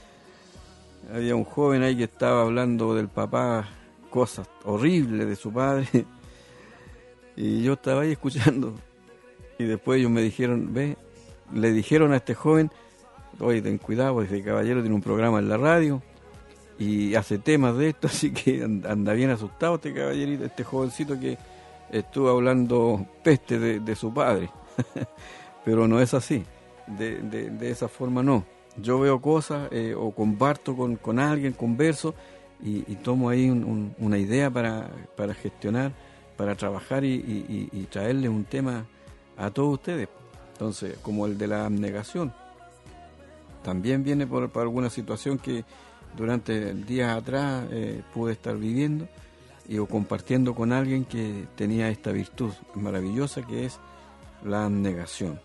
había un joven ahí que estaba hablando del papá, cosas horribles de su padre. Y yo estaba ahí escuchando. Y después ellos me dijeron, ve, le dijeron a este joven, oye, ten cuidado, este caballero tiene un programa en la radio y hace temas de esto, así que anda bien asustado este caballerito, este jovencito que estuvo hablando peste de, de su padre. Pero no es así, de, de, de esa forma no. Yo veo cosas eh, o comparto con, con alguien, converso y, y tomo ahí un, un, una idea para, para gestionar, para trabajar y, y, y traerles un tema a todos ustedes. Entonces, como el de la abnegación, también viene por, por alguna situación que durante días atrás eh, pude estar viviendo y o compartiendo con alguien que tenía esta virtud maravillosa que es la abnegación.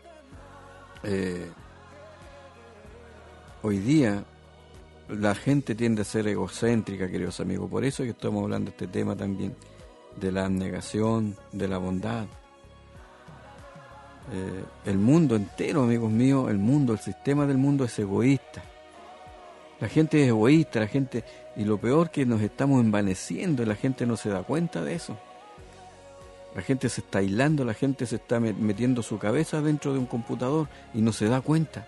Eh, hoy día la gente tiende a ser egocéntrica, queridos amigos, por eso que estamos hablando de este tema también, de la abnegación, de la bondad. Eh, el mundo entero, amigos míos, el mundo, el sistema del mundo es egoísta. La gente es egoísta, la gente, y lo peor que nos estamos envaneciendo y la gente no se da cuenta de eso. La gente se está aislando, la gente se está metiendo su cabeza dentro de un computador y no se da cuenta.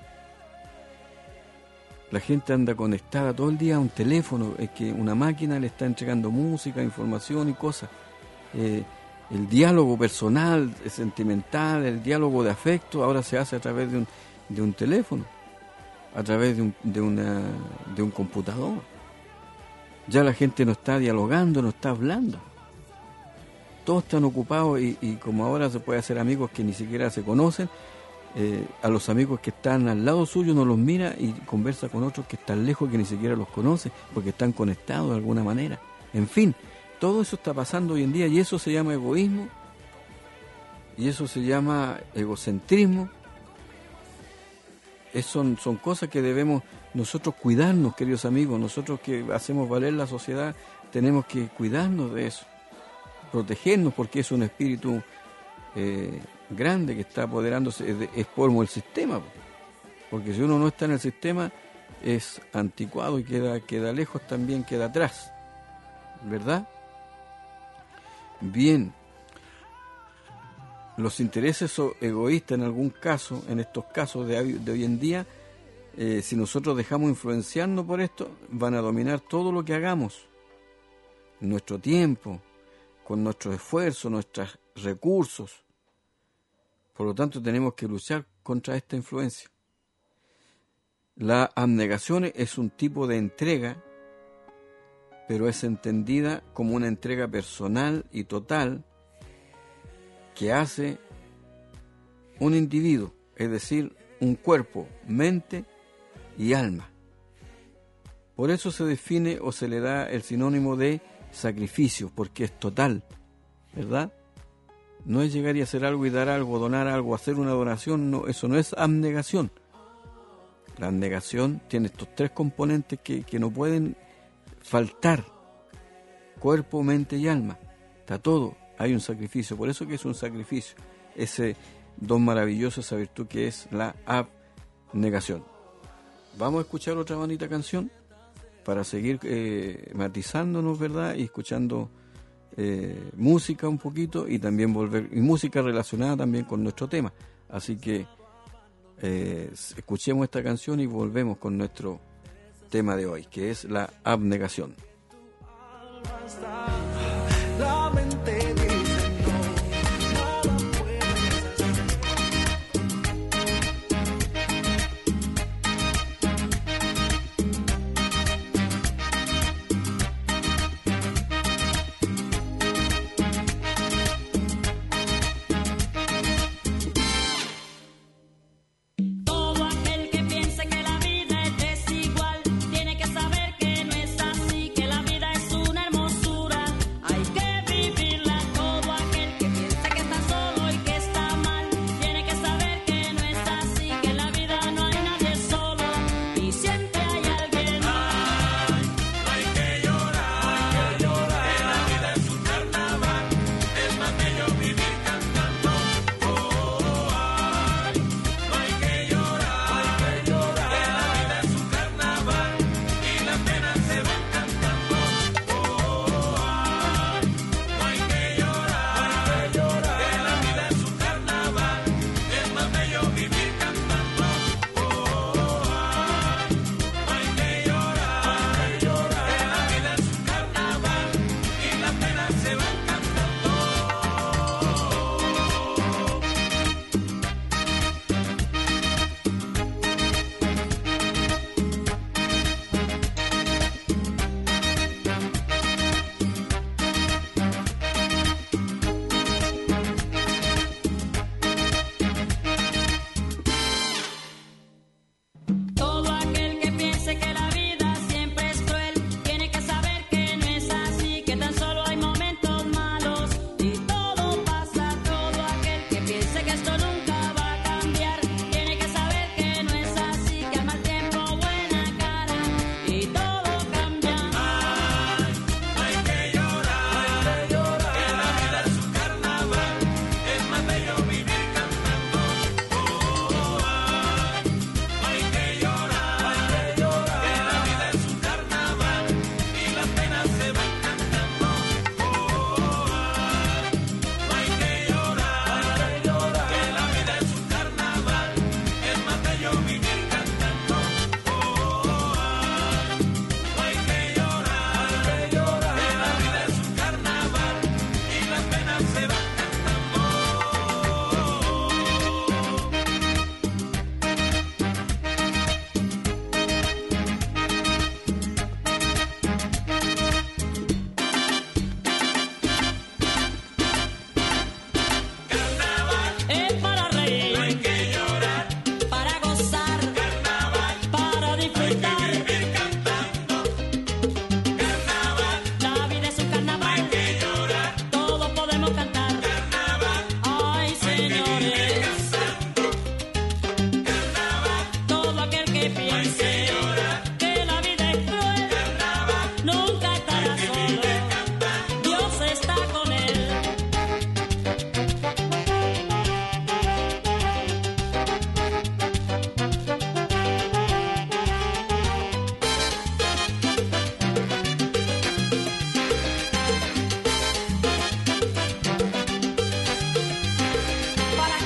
La gente anda conectada todo el día a un teléfono, es que una máquina le está entregando música, información y cosas. Eh, el diálogo personal, sentimental, el diálogo de afecto ahora se hace a través de un, de un teléfono, a través de un, de, una, de un computador. Ya la gente no está dialogando, no está hablando. Todos están ocupados y, y como ahora se puede hacer amigos que ni siquiera se conocen, eh, a los amigos que están al lado suyo no los mira y conversa con otros que están lejos que ni siquiera los conoce porque están conectados de alguna manera. En fin, todo eso está pasando hoy en día y eso se llama egoísmo y eso se llama egocentrismo. Es, son, son cosas que debemos nosotros cuidarnos, queridos amigos. Nosotros que hacemos valer la sociedad tenemos que cuidarnos de eso, protegernos, porque es un espíritu eh, grande que está apoderándose, es, es como el sistema, porque si uno no está en el sistema es anticuado y queda, queda lejos, también queda atrás, ¿verdad? Bien, los intereses egoístas en algún caso, en estos casos de, de hoy en día, eh, si nosotros dejamos influenciarnos por esto, van a dominar todo lo que hagamos, nuestro tiempo, con nuestros esfuerzos, nuestros recursos. Por lo tanto, tenemos que luchar contra esta influencia. La abnegación es un tipo de entrega, pero es entendida como una entrega personal y total que hace un individuo, es decir, un cuerpo, mente y alma. Por eso se define o se le da el sinónimo de sacrificio, porque es total, ¿verdad? No es llegar y hacer algo y dar algo, donar algo, hacer una donación, no, eso no es abnegación. La abnegación tiene estos tres componentes que, que no pueden faltar: cuerpo, mente y alma. Está todo, hay un sacrificio, por eso que es un sacrificio, ese don maravilloso, esa virtud que es la abnegación. Vamos a escuchar otra bonita canción para seguir eh, matizándonos, ¿verdad? Y escuchando eh, música un poquito y también volver, y música relacionada también con nuestro tema. Así que eh, escuchemos esta canción y volvemos con nuestro tema de hoy, que es la abnegación. La mente dice no, nada Todo aquel que piense que la vida es desigual tiene que saber que no es así, que la vida es una hermosura.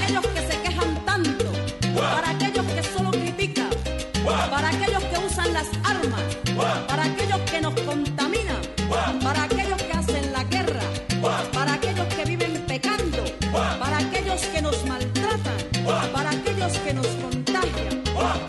aquellos que se quejan tanto, para aquellos que solo critican, para aquellos que usan las armas, para aquellos que nos contaminan, para aquellos que hacen la guerra, para aquellos que viven pecando, para aquellos que nos maltratan, para aquellos que nos contagian.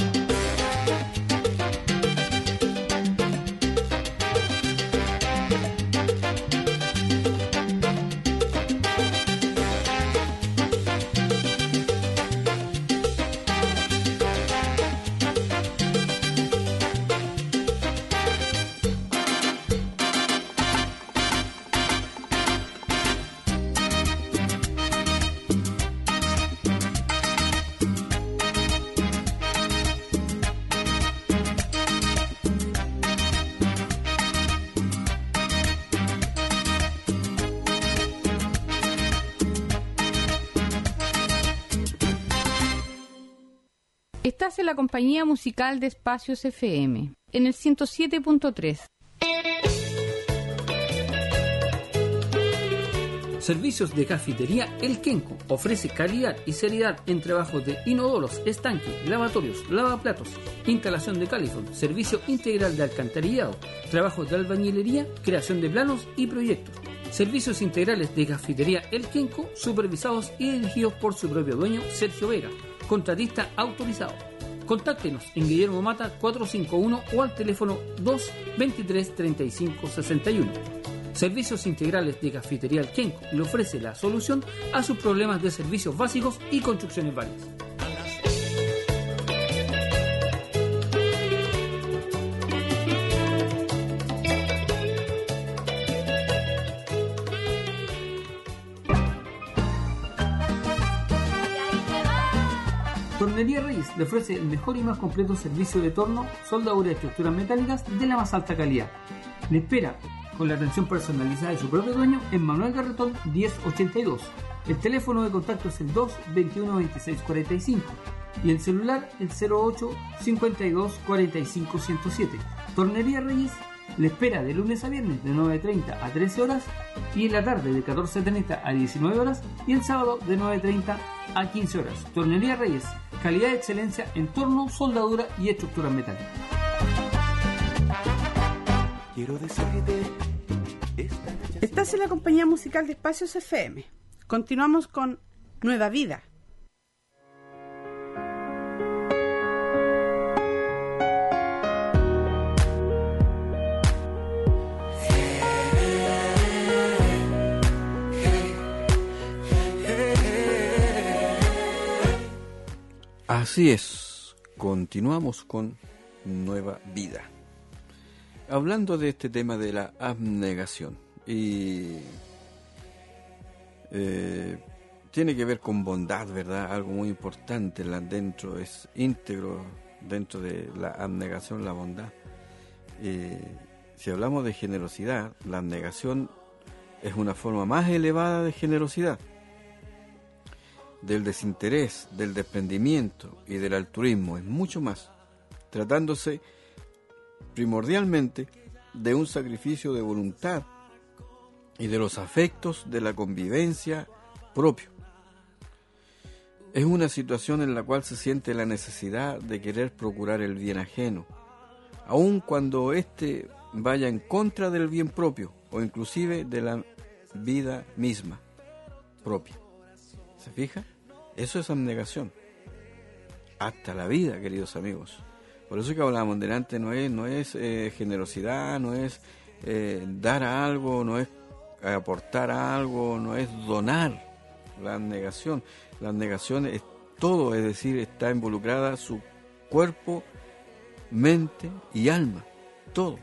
Estás en la compañía musical de Espacios F M, en el ciento siete punto tres. Servicios de Cafetería El Kenco. Ofrece calidad y seriedad en trabajos de inodoros, estanques, lavatorios, lavaplatos, instalación de calefón, servicio integral de alcantarillado, trabajos de albañilería, creación de planos y proyectos. Servicios integrales de Cafetería El Kenco, supervisados y dirigidos por su propio dueño, Sergio Vega, contratista autorizado. Contáctenos en Guillermo Mata cuatrocientos cincuenta y uno o al teléfono dos veintitrés treinta y cinco sesenta y uno. Servicios integrales de Cafetería El Kenco le ofrece la solución a sus problemas de servicios básicos y construcciones varias. Tornería Reyes le ofrece el mejor y más completo servicio de torno, soldadura de estructuras metálicas de la más alta calidad. Le espera con la atención personalizada de su propio dueño en Manuel Garretón diez ochenta y dos. El teléfono de contacto es el dos veintiuno veintiséis cuarenta y cinco y el celular el cero ocho cincuenta y dos cuarenta y cinco ciento siete. Tornería Reyes le espera de lunes a viernes de nueve treinta a trece horas y en la tarde de catorce treinta a diecinueve horas y el sábado de nueve treinta a quince horas. Tornería Reyes, calidad y excelencia en torno, soldadura y estructuras metálicas. Quiero decirte, estás en la compañía musical de Espacios F M. Continuamos con Nueva Vida. Así es, continuamos con Nueva Vida. Hablando de este tema de la abnegación, y eh, tiene que ver con bondad, ¿verdad? Algo muy importante la, dentro, es íntegro dentro de la abnegación, la bondad. Eh, si hablamos de generosidad, la abnegación es una forma más elevada de generosidad, del desinterés, del desprendimiento y del altruismo, es mucho más, tratándose primordialmente de un sacrificio de voluntad y de los afectos de la convivencia propio. Es una situación en la cual se siente la necesidad de querer procurar el bien ajeno, aun cuando éste vaya en contra del bien propio o inclusive de la vida misma propia. ¿Se fija? Eso es abnegación. Hasta la vida, queridos amigos. Por eso que hablábamos delante, no es, no es eh, generosidad, no es eh, dar algo, no es aportar algo, no es donar. La abnegación. La abnegación es todo, es decir, está involucrada su cuerpo, mente y alma. Todo.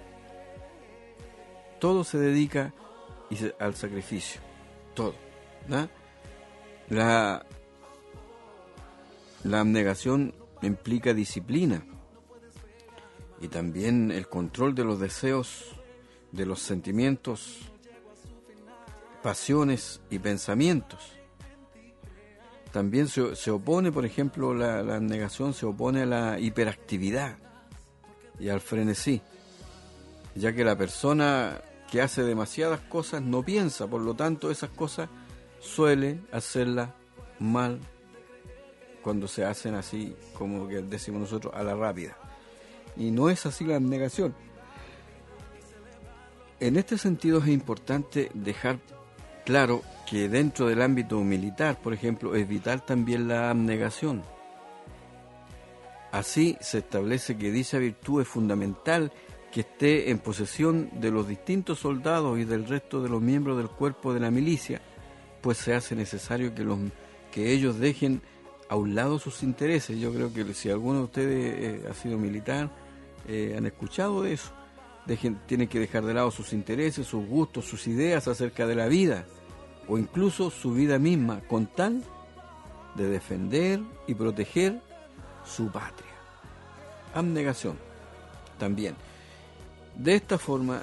Todo se dedica al sacrificio. Todo. ¿No? La, la abnegación implica disciplina y también el control de los deseos, de los sentimientos, pasiones y pensamientos. También se, se opone, por ejemplo, la, la abnegación se opone a la hiperactividad y al frenesí, ya que la persona que hace demasiadas cosas no piensa, por lo tanto esas cosas suele hacerla mal cuando se hacen así, como que decimos nosotros, a la rápida. Y no es así la abnegación. En este sentido es importante dejar claro que dentro del ámbito militar, por ejemplo, es vital también la abnegación. Así se establece que dicha virtud es fundamental que esté en posesión de los distintos soldados y del resto de los miembros del cuerpo de la milicia, pues se hace necesario que, los, que ellos dejen a un lado sus intereses. Yo creo que si alguno de ustedes eh, ha sido militar, eh, han escuchado de eso. Dejen, tienen que dejar de lado sus intereses, sus gustos, sus ideas acerca de la vida, o incluso su vida misma, con tal de defender y proteger su patria. Abnegación también. De esta forma,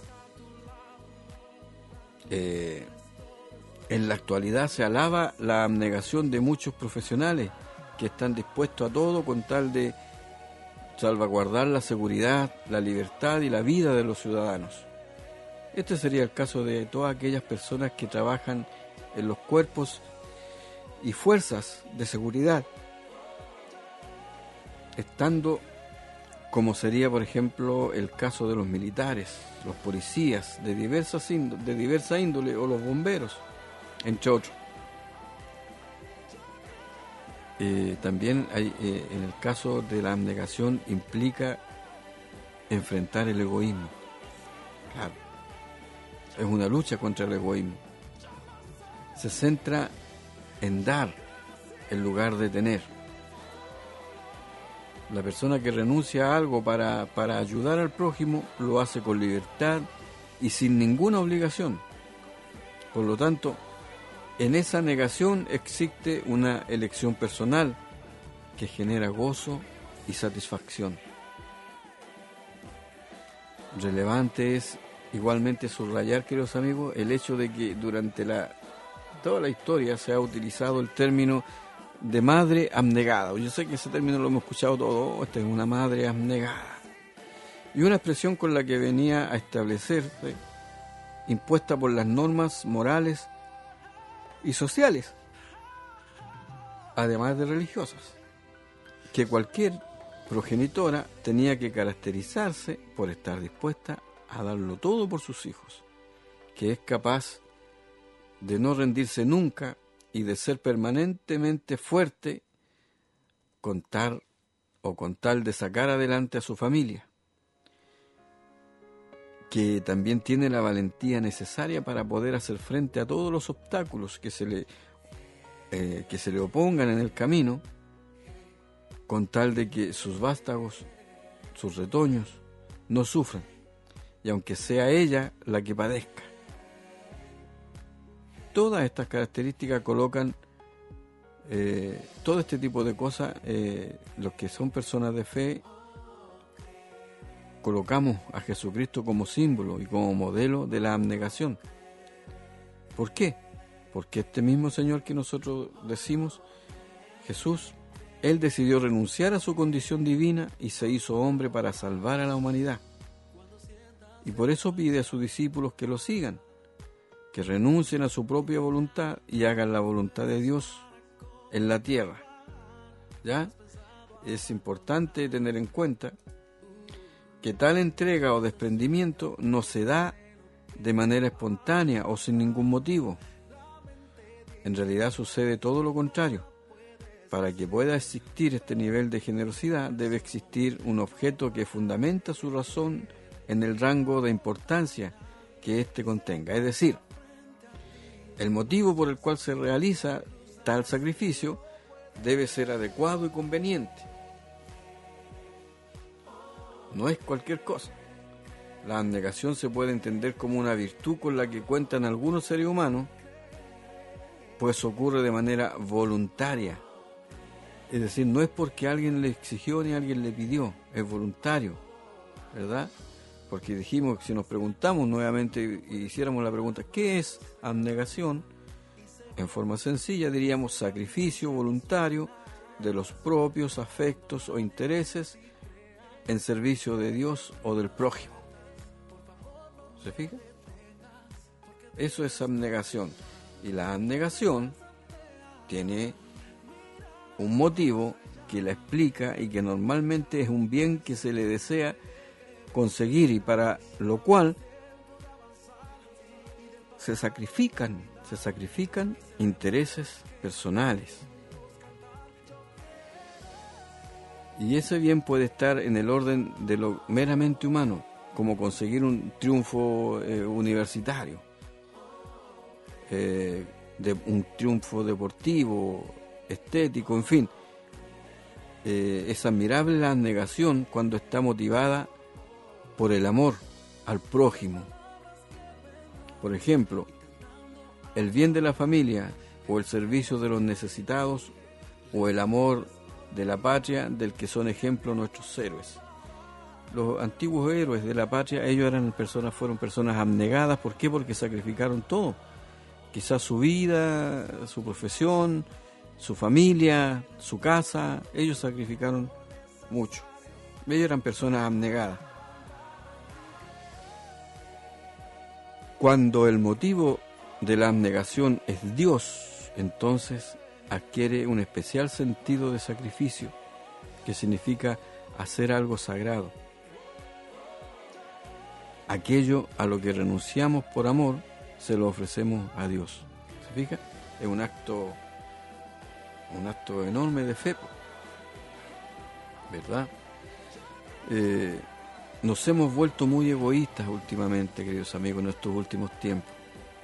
eh, en la actualidad se alaba la abnegación de muchos profesionales que están dispuestos a todo con tal de salvaguardar la seguridad, la libertad y la vida de los ciudadanos. Este sería el caso de todas aquellas personas que trabajan en los cuerpos y fuerzas de seguridad, estando como sería, por ejemplo, el caso de los militares, los policías de diversas índole, de diversa índole, o los bomberos, entre otros. Eh, también hay, eh, en el caso de la abnegación implica enfrentar el egoísmo. Claro, es una lucha contra el egoísmo. Se centra en dar en lugar de tener. La persona que renuncia a algo para, para ayudar al prójimo lo hace con libertad y sin ninguna obligación. Por lo tanto, en esa negación existe una elección personal que genera gozo y satisfacción. Relevante es igualmente subrayar, queridos amigos, el hecho de que durante la, toda la historia se ha utilizado el término de madre abnegada. Yo sé que ese término lo hemos escuchado todo. Esta es una madre abnegada. Y una expresión con la que venía a establecerse, impuesta por las normas morales y sociales, además de religiosas, que cualquier progenitora tenía que caracterizarse por estar dispuesta a darlo todo por sus hijos, que es capaz de no rendirse nunca y de ser permanentemente fuerte con tal o con tal de sacar adelante a su familia, que también tiene la valentía necesaria para poder hacer frente a todos los obstáculos que se le eh, que se le opongan en el camino, con tal de que sus vástagos, sus retoños, no sufran, y aunque sea ella la que padezca. Todas estas características colocan eh, todo este tipo de cosas, eh, los que son personas de fe, colocamos a Jesucristo como símbolo y como modelo de la abnegación. ¿Por qué? Porque este mismo Señor que nosotros decimos, Jesús, Él decidió renunciar a su condición divina y se hizo hombre para salvar a la humanidad. Y por eso pide a sus discípulos que lo sigan, que renuncien a su propia voluntad y hagan la voluntad de Dios en la tierra. ¿Ya? Es importante tener en cuenta que tal entrega o desprendimiento no se da de manera espontánea o sin ningún motivo. En realidad sucede todo lo contrario. Para que pueda existir este nivel de generosidad, debe existir un objeto que fundamenta su razón en el rango de importancia que éste contenga. Es decir, el motivo por el cual se realiza tal sacrificio debe ser adecuado y conveniente. No es cualquier cosa. La abnegación se puede entender como una virtud con la que cuentan algunos seres humanos, pues ocurre de manera voluntaria. Es decir, no es porque alguien le exigió ni alguien le pidió, es voluntario, ¿verdad? Porque dijimos que si nos preguntamos nuevamente y hiciéramos la pregunta, ¿qué es abnegación? En forma sencilla diríamos sacrificio voluntario de los propios afectos o intereses en servicio de Dios o del prójimo. ¿Se fija? Eso es abnegación. Y la abnegación tiene un motivo que la explica y que normalmente es un bien que se le desea conseguir y para lo cual se sacrifican, se sacrifican intereses personales. Y ese bien puede estar en el orden de lo meramente humano, como conseguir un triunfo eh, universitario, eh, de un triunfo deportivo, estético, en fin. Eh, es admirable la abnegación cuando está motivada por el amor al prójimo. Por ejemplo, el bien de la familia o el servicio de los necesitados o el amor de la patria del que son ejemplo nuestros héroes. Los antiguos héroes de la patria, ellos eran personas, fueron personas abnegadas. ¿Por qué? Porque sacrificaron todo. Quizás su vida, su profesión, su familia, su casa, ellos sacrificaron mucho. Ellos eran personas abnegadas. Cuando el motivo de la abnegación es Dios, entonces adquiere un especial sentido de sacrificio, que significa hacer algo sagrado. Aquello a lo que renunciamos por amor, se lo ofrecemos a Dios. ¿Se fija? Es un acto, un acto enorme de fe, ¿verdad? Eh, nos hemos vuelto muy egoístas últimamente, queridos amigos, en estos últimos tiempos.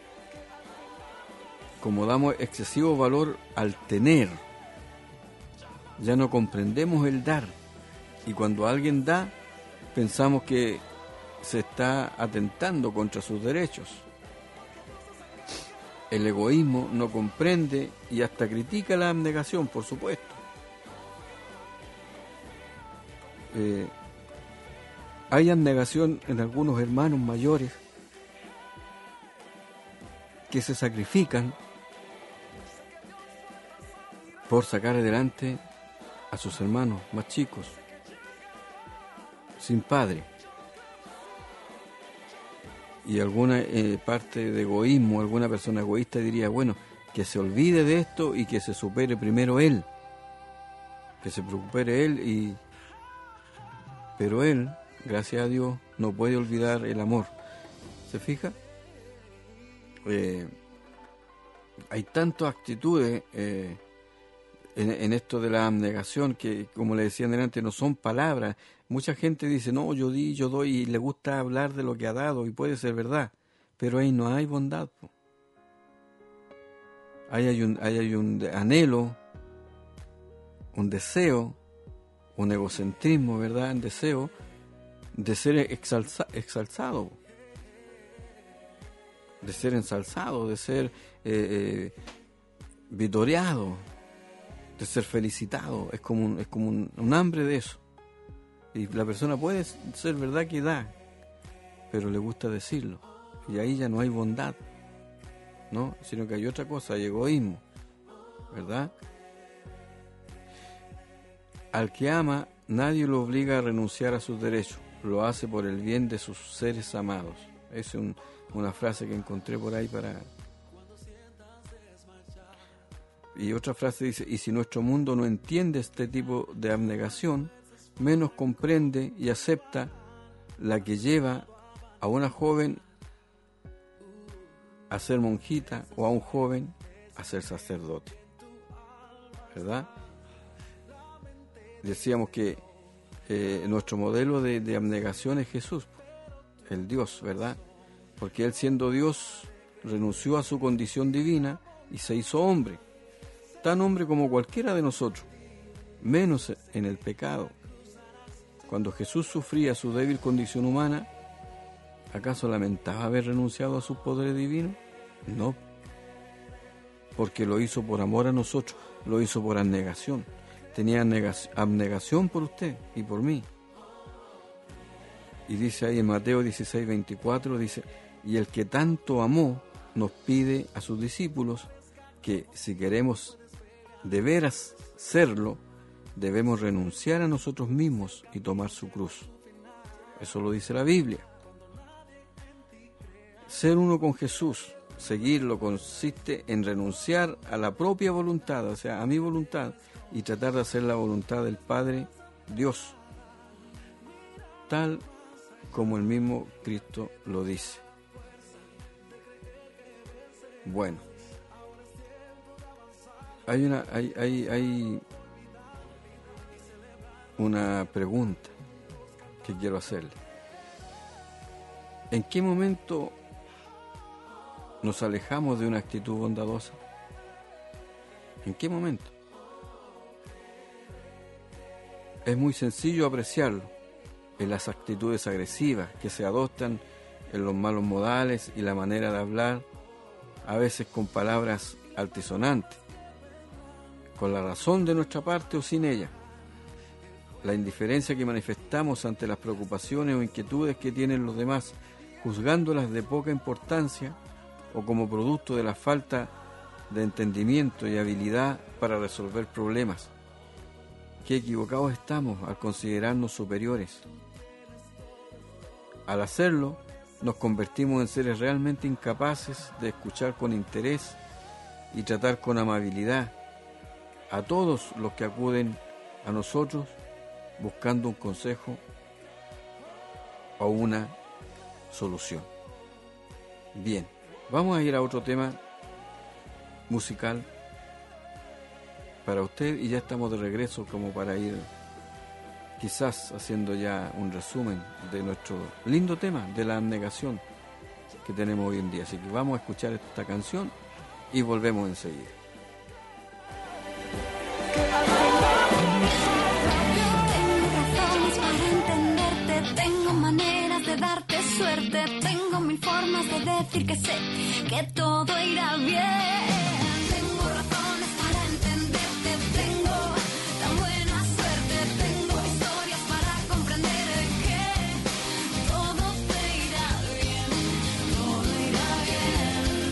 Como damos excesivo valor al tener, ya no comprendemos el dar. Y cuando alguien da, pensamos que se está atentando contra sus derechos. El egoísmo no comprende y hasta critica la abnegación, por supuesto. Eh, hay abnegación en algunos hermanos mayores que se sacrifican por sacar adelante a sus hermanos más chicos, sin padre. Y alguna eh, parte de egoísmo, alguna persona egoísta diría, bueno, que se olvide de esto y que se supere primero él, que se preocupe él, y pero él, gracias a Dios, no puede olvidar el amor. ¿Se fija? Eh, hay tantas actitudes eh, en, en esto de la abnegación que, como le decían delante, no son palabras. Mucha gente dice, no, yo di, yo doy, y le gusta hablar de lo que ha dado, y puede ser verdad, pero ahí no hay bondad. Ahí hay un, ahí hay un anhelo, un deseo, un egocentrismo, ¿verdad? Un deseo de ser exalza, exalzado, de ser ensalzado, de ser eh, eh, vitoreado, de ser felicitado. Es como un, es como un, un hambre de eso. Y la persona puede ser verdad que da, pero le gusta decirlo. Y ahí ya no hay bondad, ¿no? Sino que hay otra cosa, hay egoísmo, ¿verdad? Al que ama, nadie lo obliga a renunciar a sus derechos. Lo hace por el bien de sus seres amados. Es un, una frase que encontré por ahí para... Y otra frase dice, y si nuestro mundo no entiende este tipo de abnegación, menos comprende y acepta la que lleva a una joven a ser monjita o a un joven a ser sacerdote, ¿verdad? Decíamos que eh, nuestro modelo de, de abnegación es Jesús, el Dios, ¿verdad? Porque Él, siendo Dios, renunció a su condición divina y se hizo hombre, tan hombre como cualquiera de nosotros, menos en el pecado. Cuando Jesús sufría su débil condición humana, ¿acaso lamentaba haber renunciado a sus poderes divinos? No, porque lo hizo por amor a nosotros, lo hizo por abnegación. Tenía abnegación por usted y por mí. Y dice ahí en Mateo dieciséis, veinticuatro, dice, y el que tanto amó nos pide a sus discípulos que si queremos de veras serlo, debemos renunciar a nosotros mismos y tomar su cruz. Eso lo dice la Biblia. Ser uno con Jesús seguirlo consiste en renunciar a la propia voluntad, o sea, a mi voluntad, y tratar de hacer la voluntad del Padre Dios, tal como el mismo Cristo lo dice. Bueno, hay una hay hay hay una pregunta que quiero hacerle. ¿En qué momento nos alejamos de una actitud bondadosa? ¿En qué momento? Es muy sencillo apreciarlo en las actitudes agresivas que se adoptan, en los malos modales y la manera de hablar, a veces con palabras altisonantes, con la razón de nuestra parte o sin ella. La indiferencia que manifestamos ante las preocupaciones o inquietudes que tienen los demás, juzgándolas de poca importancia o como producto de la falta de entendimiento y habilidad para resolver problemas. Qué equivocados estamos al considerarnos superiores. Al hacerlo, nos convertimos en seres realmente incapaces de escuchar con interés y tratar con amabilidad a todos los que acuden a nosotros buscando un consejo o una solución. Bien, vamos a ir a otro tema musical para usted y ya estamos de regreso como para ir quizás haciendo ya un resumen de nuestro lindo tema de la abnegación que tenemos hoy en día. Así que vamos a escuchar esta canción y volvemos enseguida. Tengo maneras de darte suerte, tengo mil formas de decir que sé que todo irá bien. Tengo razones para entenderte, tengo tan buena suerte, tengo historias para comprender que todo te irá bien, todo irá bien.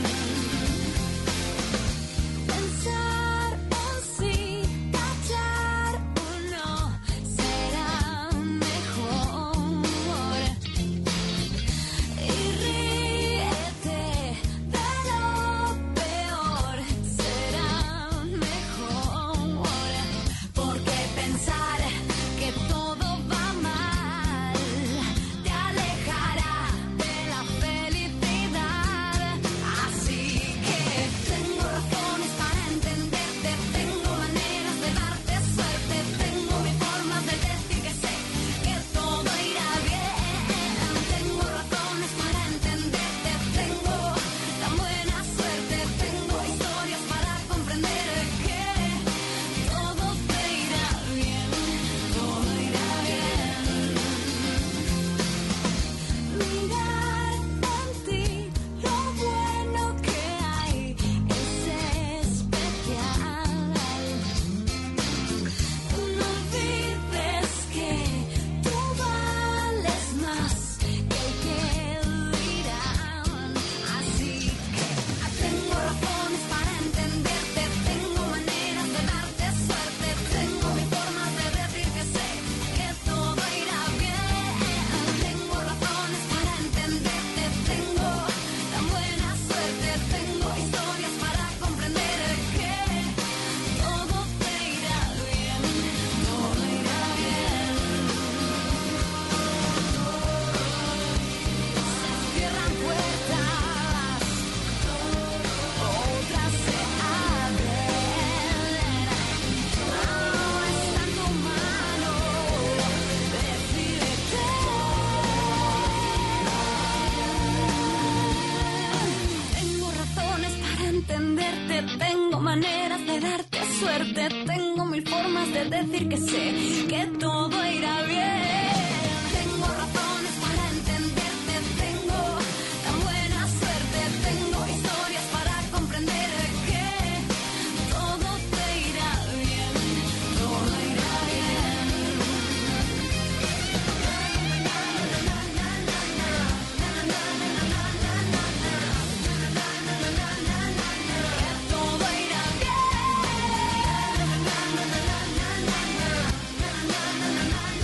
Pensar en sí, tachar un no, será mejor. Y ríete de lo peor, será mejor. Porque pensar que todo va mal te alejará de la felicidad. Así que tengo razones para entenderte, tengo maneras de darte suerte, tengo mil formas de decir que sé que todo irá bien. Tengo razones para entenderte, tengo tan buena suerte, tengo historias para comprender que todo te irá bien, todo irá bien. Mirar en ti lo bueno que hay es especial. No olvides que tú vales más que el que dirán. Así que tengo razones para entenderte, tengo maneras de darte suerte, tengo mil formas de decir que sé que todo irá bien. Tengo razones para entenderte, tengo tan buena suerte, tengo historias para comprender que todo te irá bien, todo irá bien. Se cierran puertas, otras se abren. Ahora está en tu mano, decídete. Tengo razones para entenderte, tengo maneras de darte suerte, tengo mil formas de decir que sé que todo irá bien. Tengo razones para entenderte, tengo tan buena suerte, tengo historias para comprender que todo te irá bien, todo irá bien. Todo irá bien.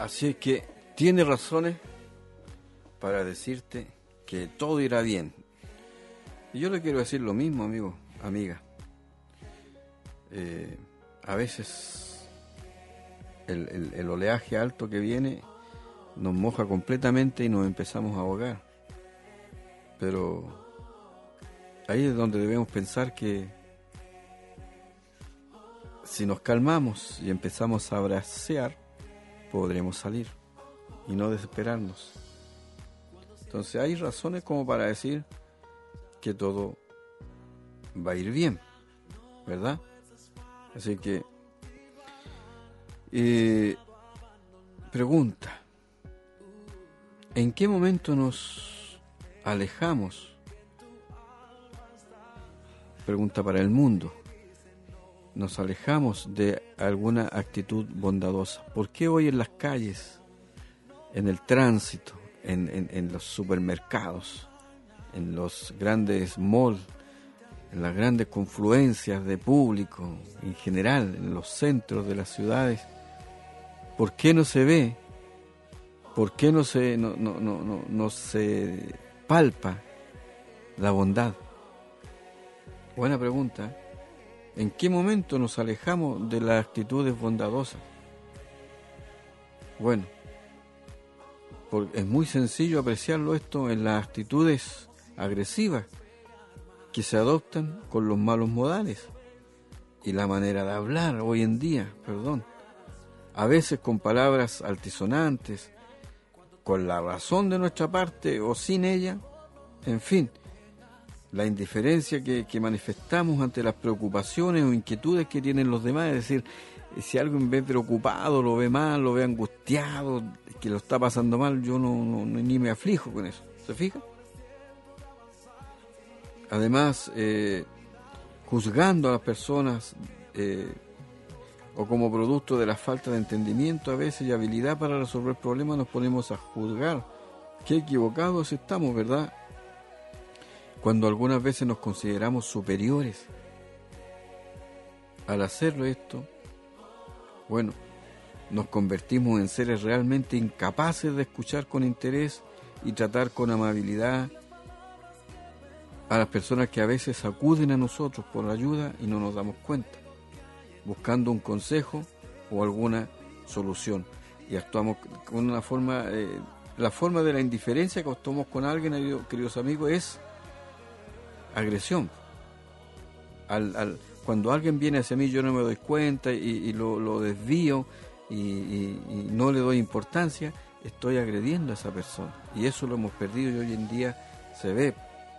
Así es que tiene razones para decirte que todo irá bien. Y yo le quiero decir lo mismo, amigo, amiga. Eh, a veces el, el, el oleaje alto que viene nos moja completamente y nos empezamos a ahogar. Pero ahí es donde debemos pensar que si nos calmamos y empezamos a bracear, podremos salir y no desesperarnos. Entonces hay razones como para decir que todo va a ir bien, ¿verdad? Así que eh, pregunta, ¿en qué momento nos alejamos? Pregunta para el mundo. Nos alejamos de alguna actitud bondadosa. ¿Por qué hoy en las calles, en el tránsito, en, en, en los supermercados, en los grandes malls, en las grandes confluencias de público, en general, en los centros de las ciudades, por qué no se ve, por qué no se, no, no, no, no, no se palpa la bondad? Buena pregunta. ¿En qué momento nos alejamos de las actitudes bondadosas? Bueno, porque es muy sencillo apreciarlo esto en las actitudes agresivas que se adoptan con los malos modales y la manera de hablar hoy en día, perdón, a veces con palabras altisonantes, con la razón de nuestra parte o sin ella, en fin, la indiferencia que, que manifestamos ante las preocupaciones o inquietudes que tienen los demás. Es decir, si alguien ve preocupado, lo ve mal, lo ve angustiado, que lo está pasando mal, yo no, no ni me aflijo con eso. ¿Se fija? Además, eh, juzgando a las personas eh, o como producto de la falta de entendimiento a veces y habilidad para resolver problemas, nos ponemos a juzgar. Qué equivocados estamos, ¿verdad? Cuando algunas veces nos consideramos superiores. Al hacerlo esto, bueno, nos convertimos en seres realmente incapaces de escuchar con interés y tratar con amabilidad a las personas que a veces acuden a nosotros por ayuda y no nos damos cuenta, buscando un consejo o alguna solución. Y actuamos con una forma, eh, la forma de la indiferencia que actuamos con alguien, queridos amigos, es agresión. Al, al, cuando alguien viene hacia mí, yo no me doy cuenta y, y lo, lo desvío y, y, y no le doy importancia, estoy agrediendo a esa persona. Y eso lo hemos perdido y hoy en día se ve.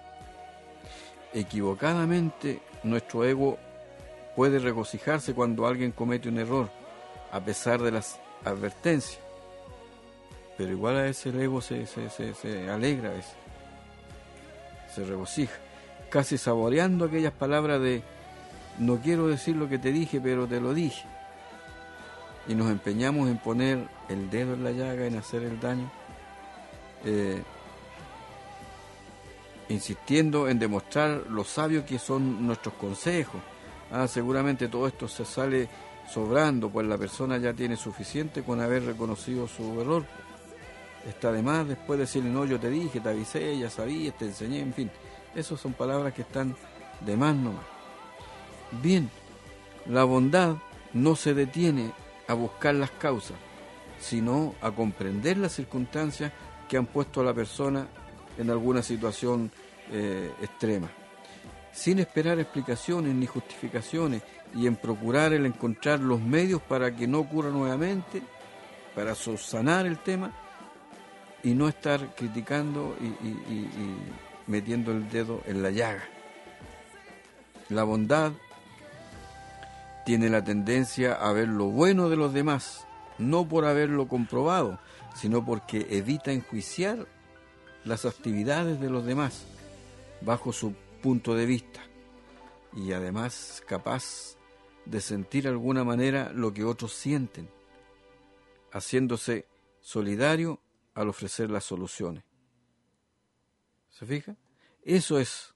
Equivocadamente, nuestro ego puede regocijarse cuando alguien comete un error, a pesar de las advertencias. Pero igual a ese el ego se, se, se, se alegra a veces, se regocija, casi saboreando aquellas palabras de no quiero decir lo que te dije, pero te lo dije. Y nos empeñamos en poner el dedo en la llaga, en hacer el daño, eh, insistiendo en demostrar lo sabios que son nuestros consejos. Ah, seguramente todo esto se sale sobrando, pues la persona ya tiene suficiente con haber reconocido su error. Está de más después decirle, no, yo te dije, te avisé, ya sabías, te enseñé, en fin. Esas son palabras que están de más nomás. Bien, la bondad no se detiene a buscar las causas, sino a comprender las circunstancias que han puesto a la persona en alguna situación eh, extrema, sin esperar explicaciones ni justificaciones, y en procurar el encontrar los medios para que no ocurra nuevamente, para subsanar el tema y no estar criticando y, y, y, y metiendo el dedo en la llaga. La bondad tiene la tendencia a ver lo bueno de los demás, no por haberlo comprobado, sino porque evita enjuiciar las actividades de los demás bajo su punto de vista, y además capaz de sentir de alguna manera lo que otros sienten, haciéndose solidario al ofrecer las soluciones. ¿Se fija? Eso es.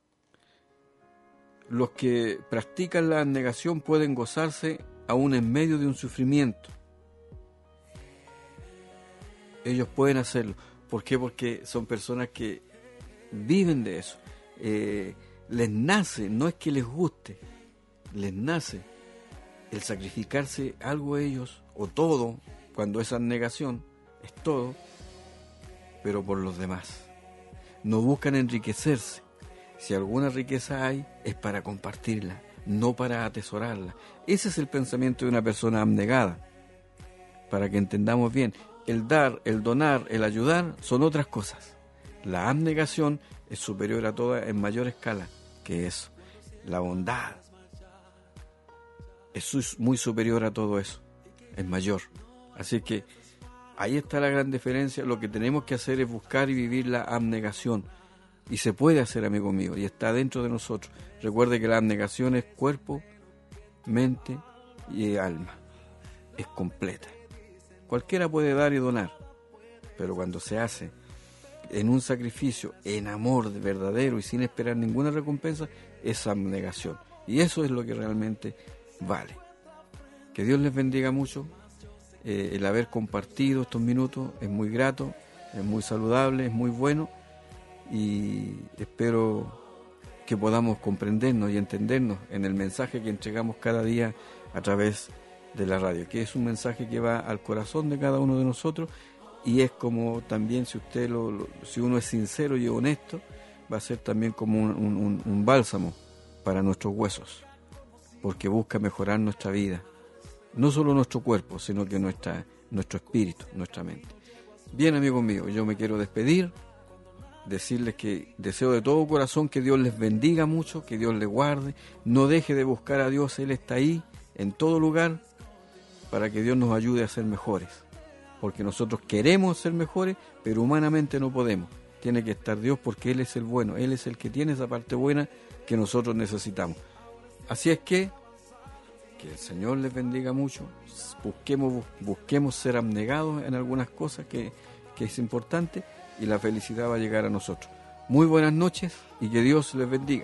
Los que practican la abnegación pueden gozarse aún en medio de un sufrimiento. ellos pueden hacerlo. ¿Por qué? Porque son personas que viven de eso. Eh, les nace, no es que les guste, les nace el sacrificarse algo a ellos, o todo, cuando es abnegación, es todo, pero por los demás. No buscan enriquecerse. Si alguna riqueza hay, es para compartirla, no para atesorarla. Ese es el pensamiento de una persona abnegada. Para que entendamos bien, el dar, el donar, el ayudar son otras cosas. La abnegación es superior a toda en mayor escala que eso. La bondad es muy superior a todo eso, es mayor. Así que ahí está la gran diferencia. Lo que tenemos que hacer es buscar y vivir la abnegación. Y se puede hacer, amigo mío, y está dentro de nosotros. Recuerde que la abnegación es cuerpo, mente y alma. Es completa. Cualquiera puede dar y donar, pero cuando se hace en un sacrificio, en amor verdadero y sin esperar ninguna recompensa, es abnegación. Y eso es lo que realmente vale. Que Dios les bendiga mucho. Eh, el haber compartido estos minutos es muy grato, es muy saludable, es muy bueno, y espero que podamos comprendernos y entendernos en el mensaje que entregamos cada día a través de la radio, que es un mensaje que va al corazón de cada uno de nosotros, y es como también, si usted lo, lo si uno es sincero y honesto, va a ser también como un, un, un bálsamo para nuestros huesos, porque busca mejorar nuestra vida, no solo nuestro cuerpo, sino que nuestra, nuestro espíritu, nuestra mente. Bien, amigos míos, yo me quiero despedir, decirles que deseo de todo corazón que Dios les bendiga mucho, que Dios les guarde, no deje de buscar a Dios, Él está ahí, en todo lugar, para que Dios nos ayude a ser mejores, porque nosotros queremos ser mejores, pero humanamente no podemos. Tiene que estar Dios, porque Él es el bueno, Él es el que tiene esa parte buena que nosotros necesitamos. Así es que que el Señor les bendiga mucho. Busquemos, busquemos ser abnegados en algunas cosas que, que es importante, y la felicidad va a llegar a nosotros. Muy buenas noches y que Dios les bendiga.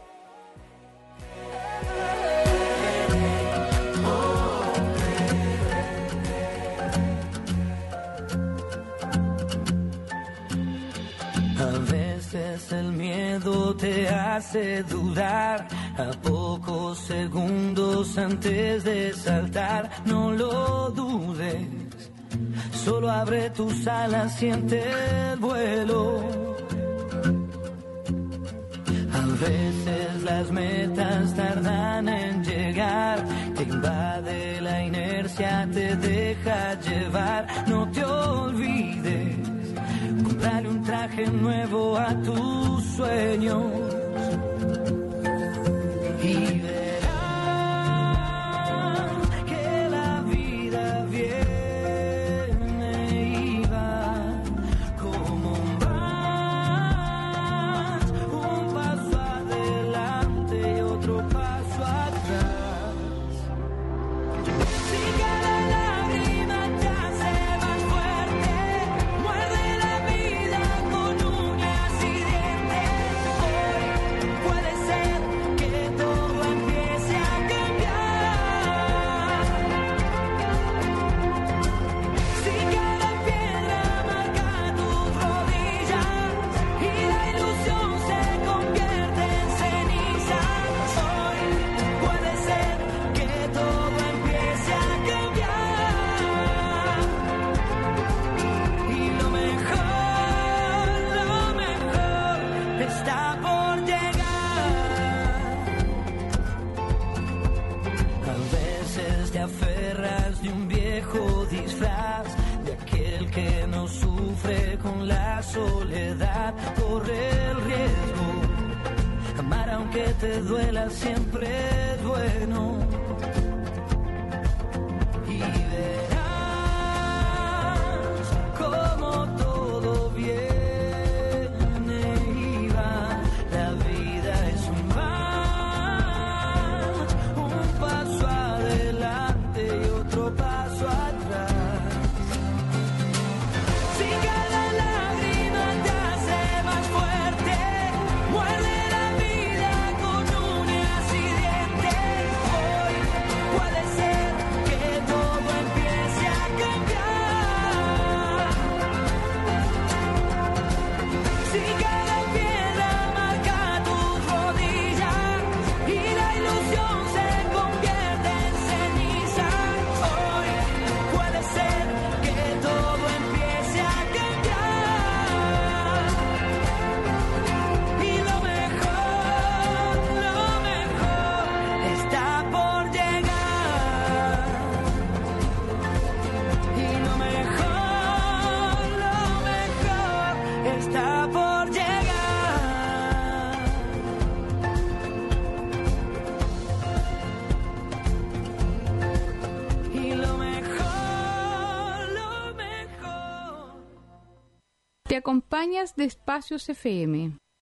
A veces el miedo te hace dudar, a pocos segundos antes de saltar. No lo dudes, solo abre tus alas, siente el vuelo. A veces las metas tardan en llegar, te invade la inercia, te deja llevar. No te olvides, comprarle un traje nuevo a tus sueños y verás que la vida viene y va como un vas, un paso adelante y otro paso atrás. Si cada lágrima te hace más fuerte, muerde la vida con uñas y dientes. Hoy puede ser que todo empiece a cambiar. Si cada piedra marca tus rodillas y la ilusión se convierte en cenizas, hoy puede ser que todo empiece a cambiar. Y lo mejor, lo mejor está por llegar. A veces te aferras de un viejo disfraz, de aquel que no sufre con la soledad. Corre el riesgo, amar aunque te duela siempre es bueno. Y verás como todo viene y va. La vida es un vas, un paso adelante y otro paso atrás. Si cada lágrima te hace más fuerte, muerde la vida con uñas y dientes. Hoy Te acompañas de Espacios F M.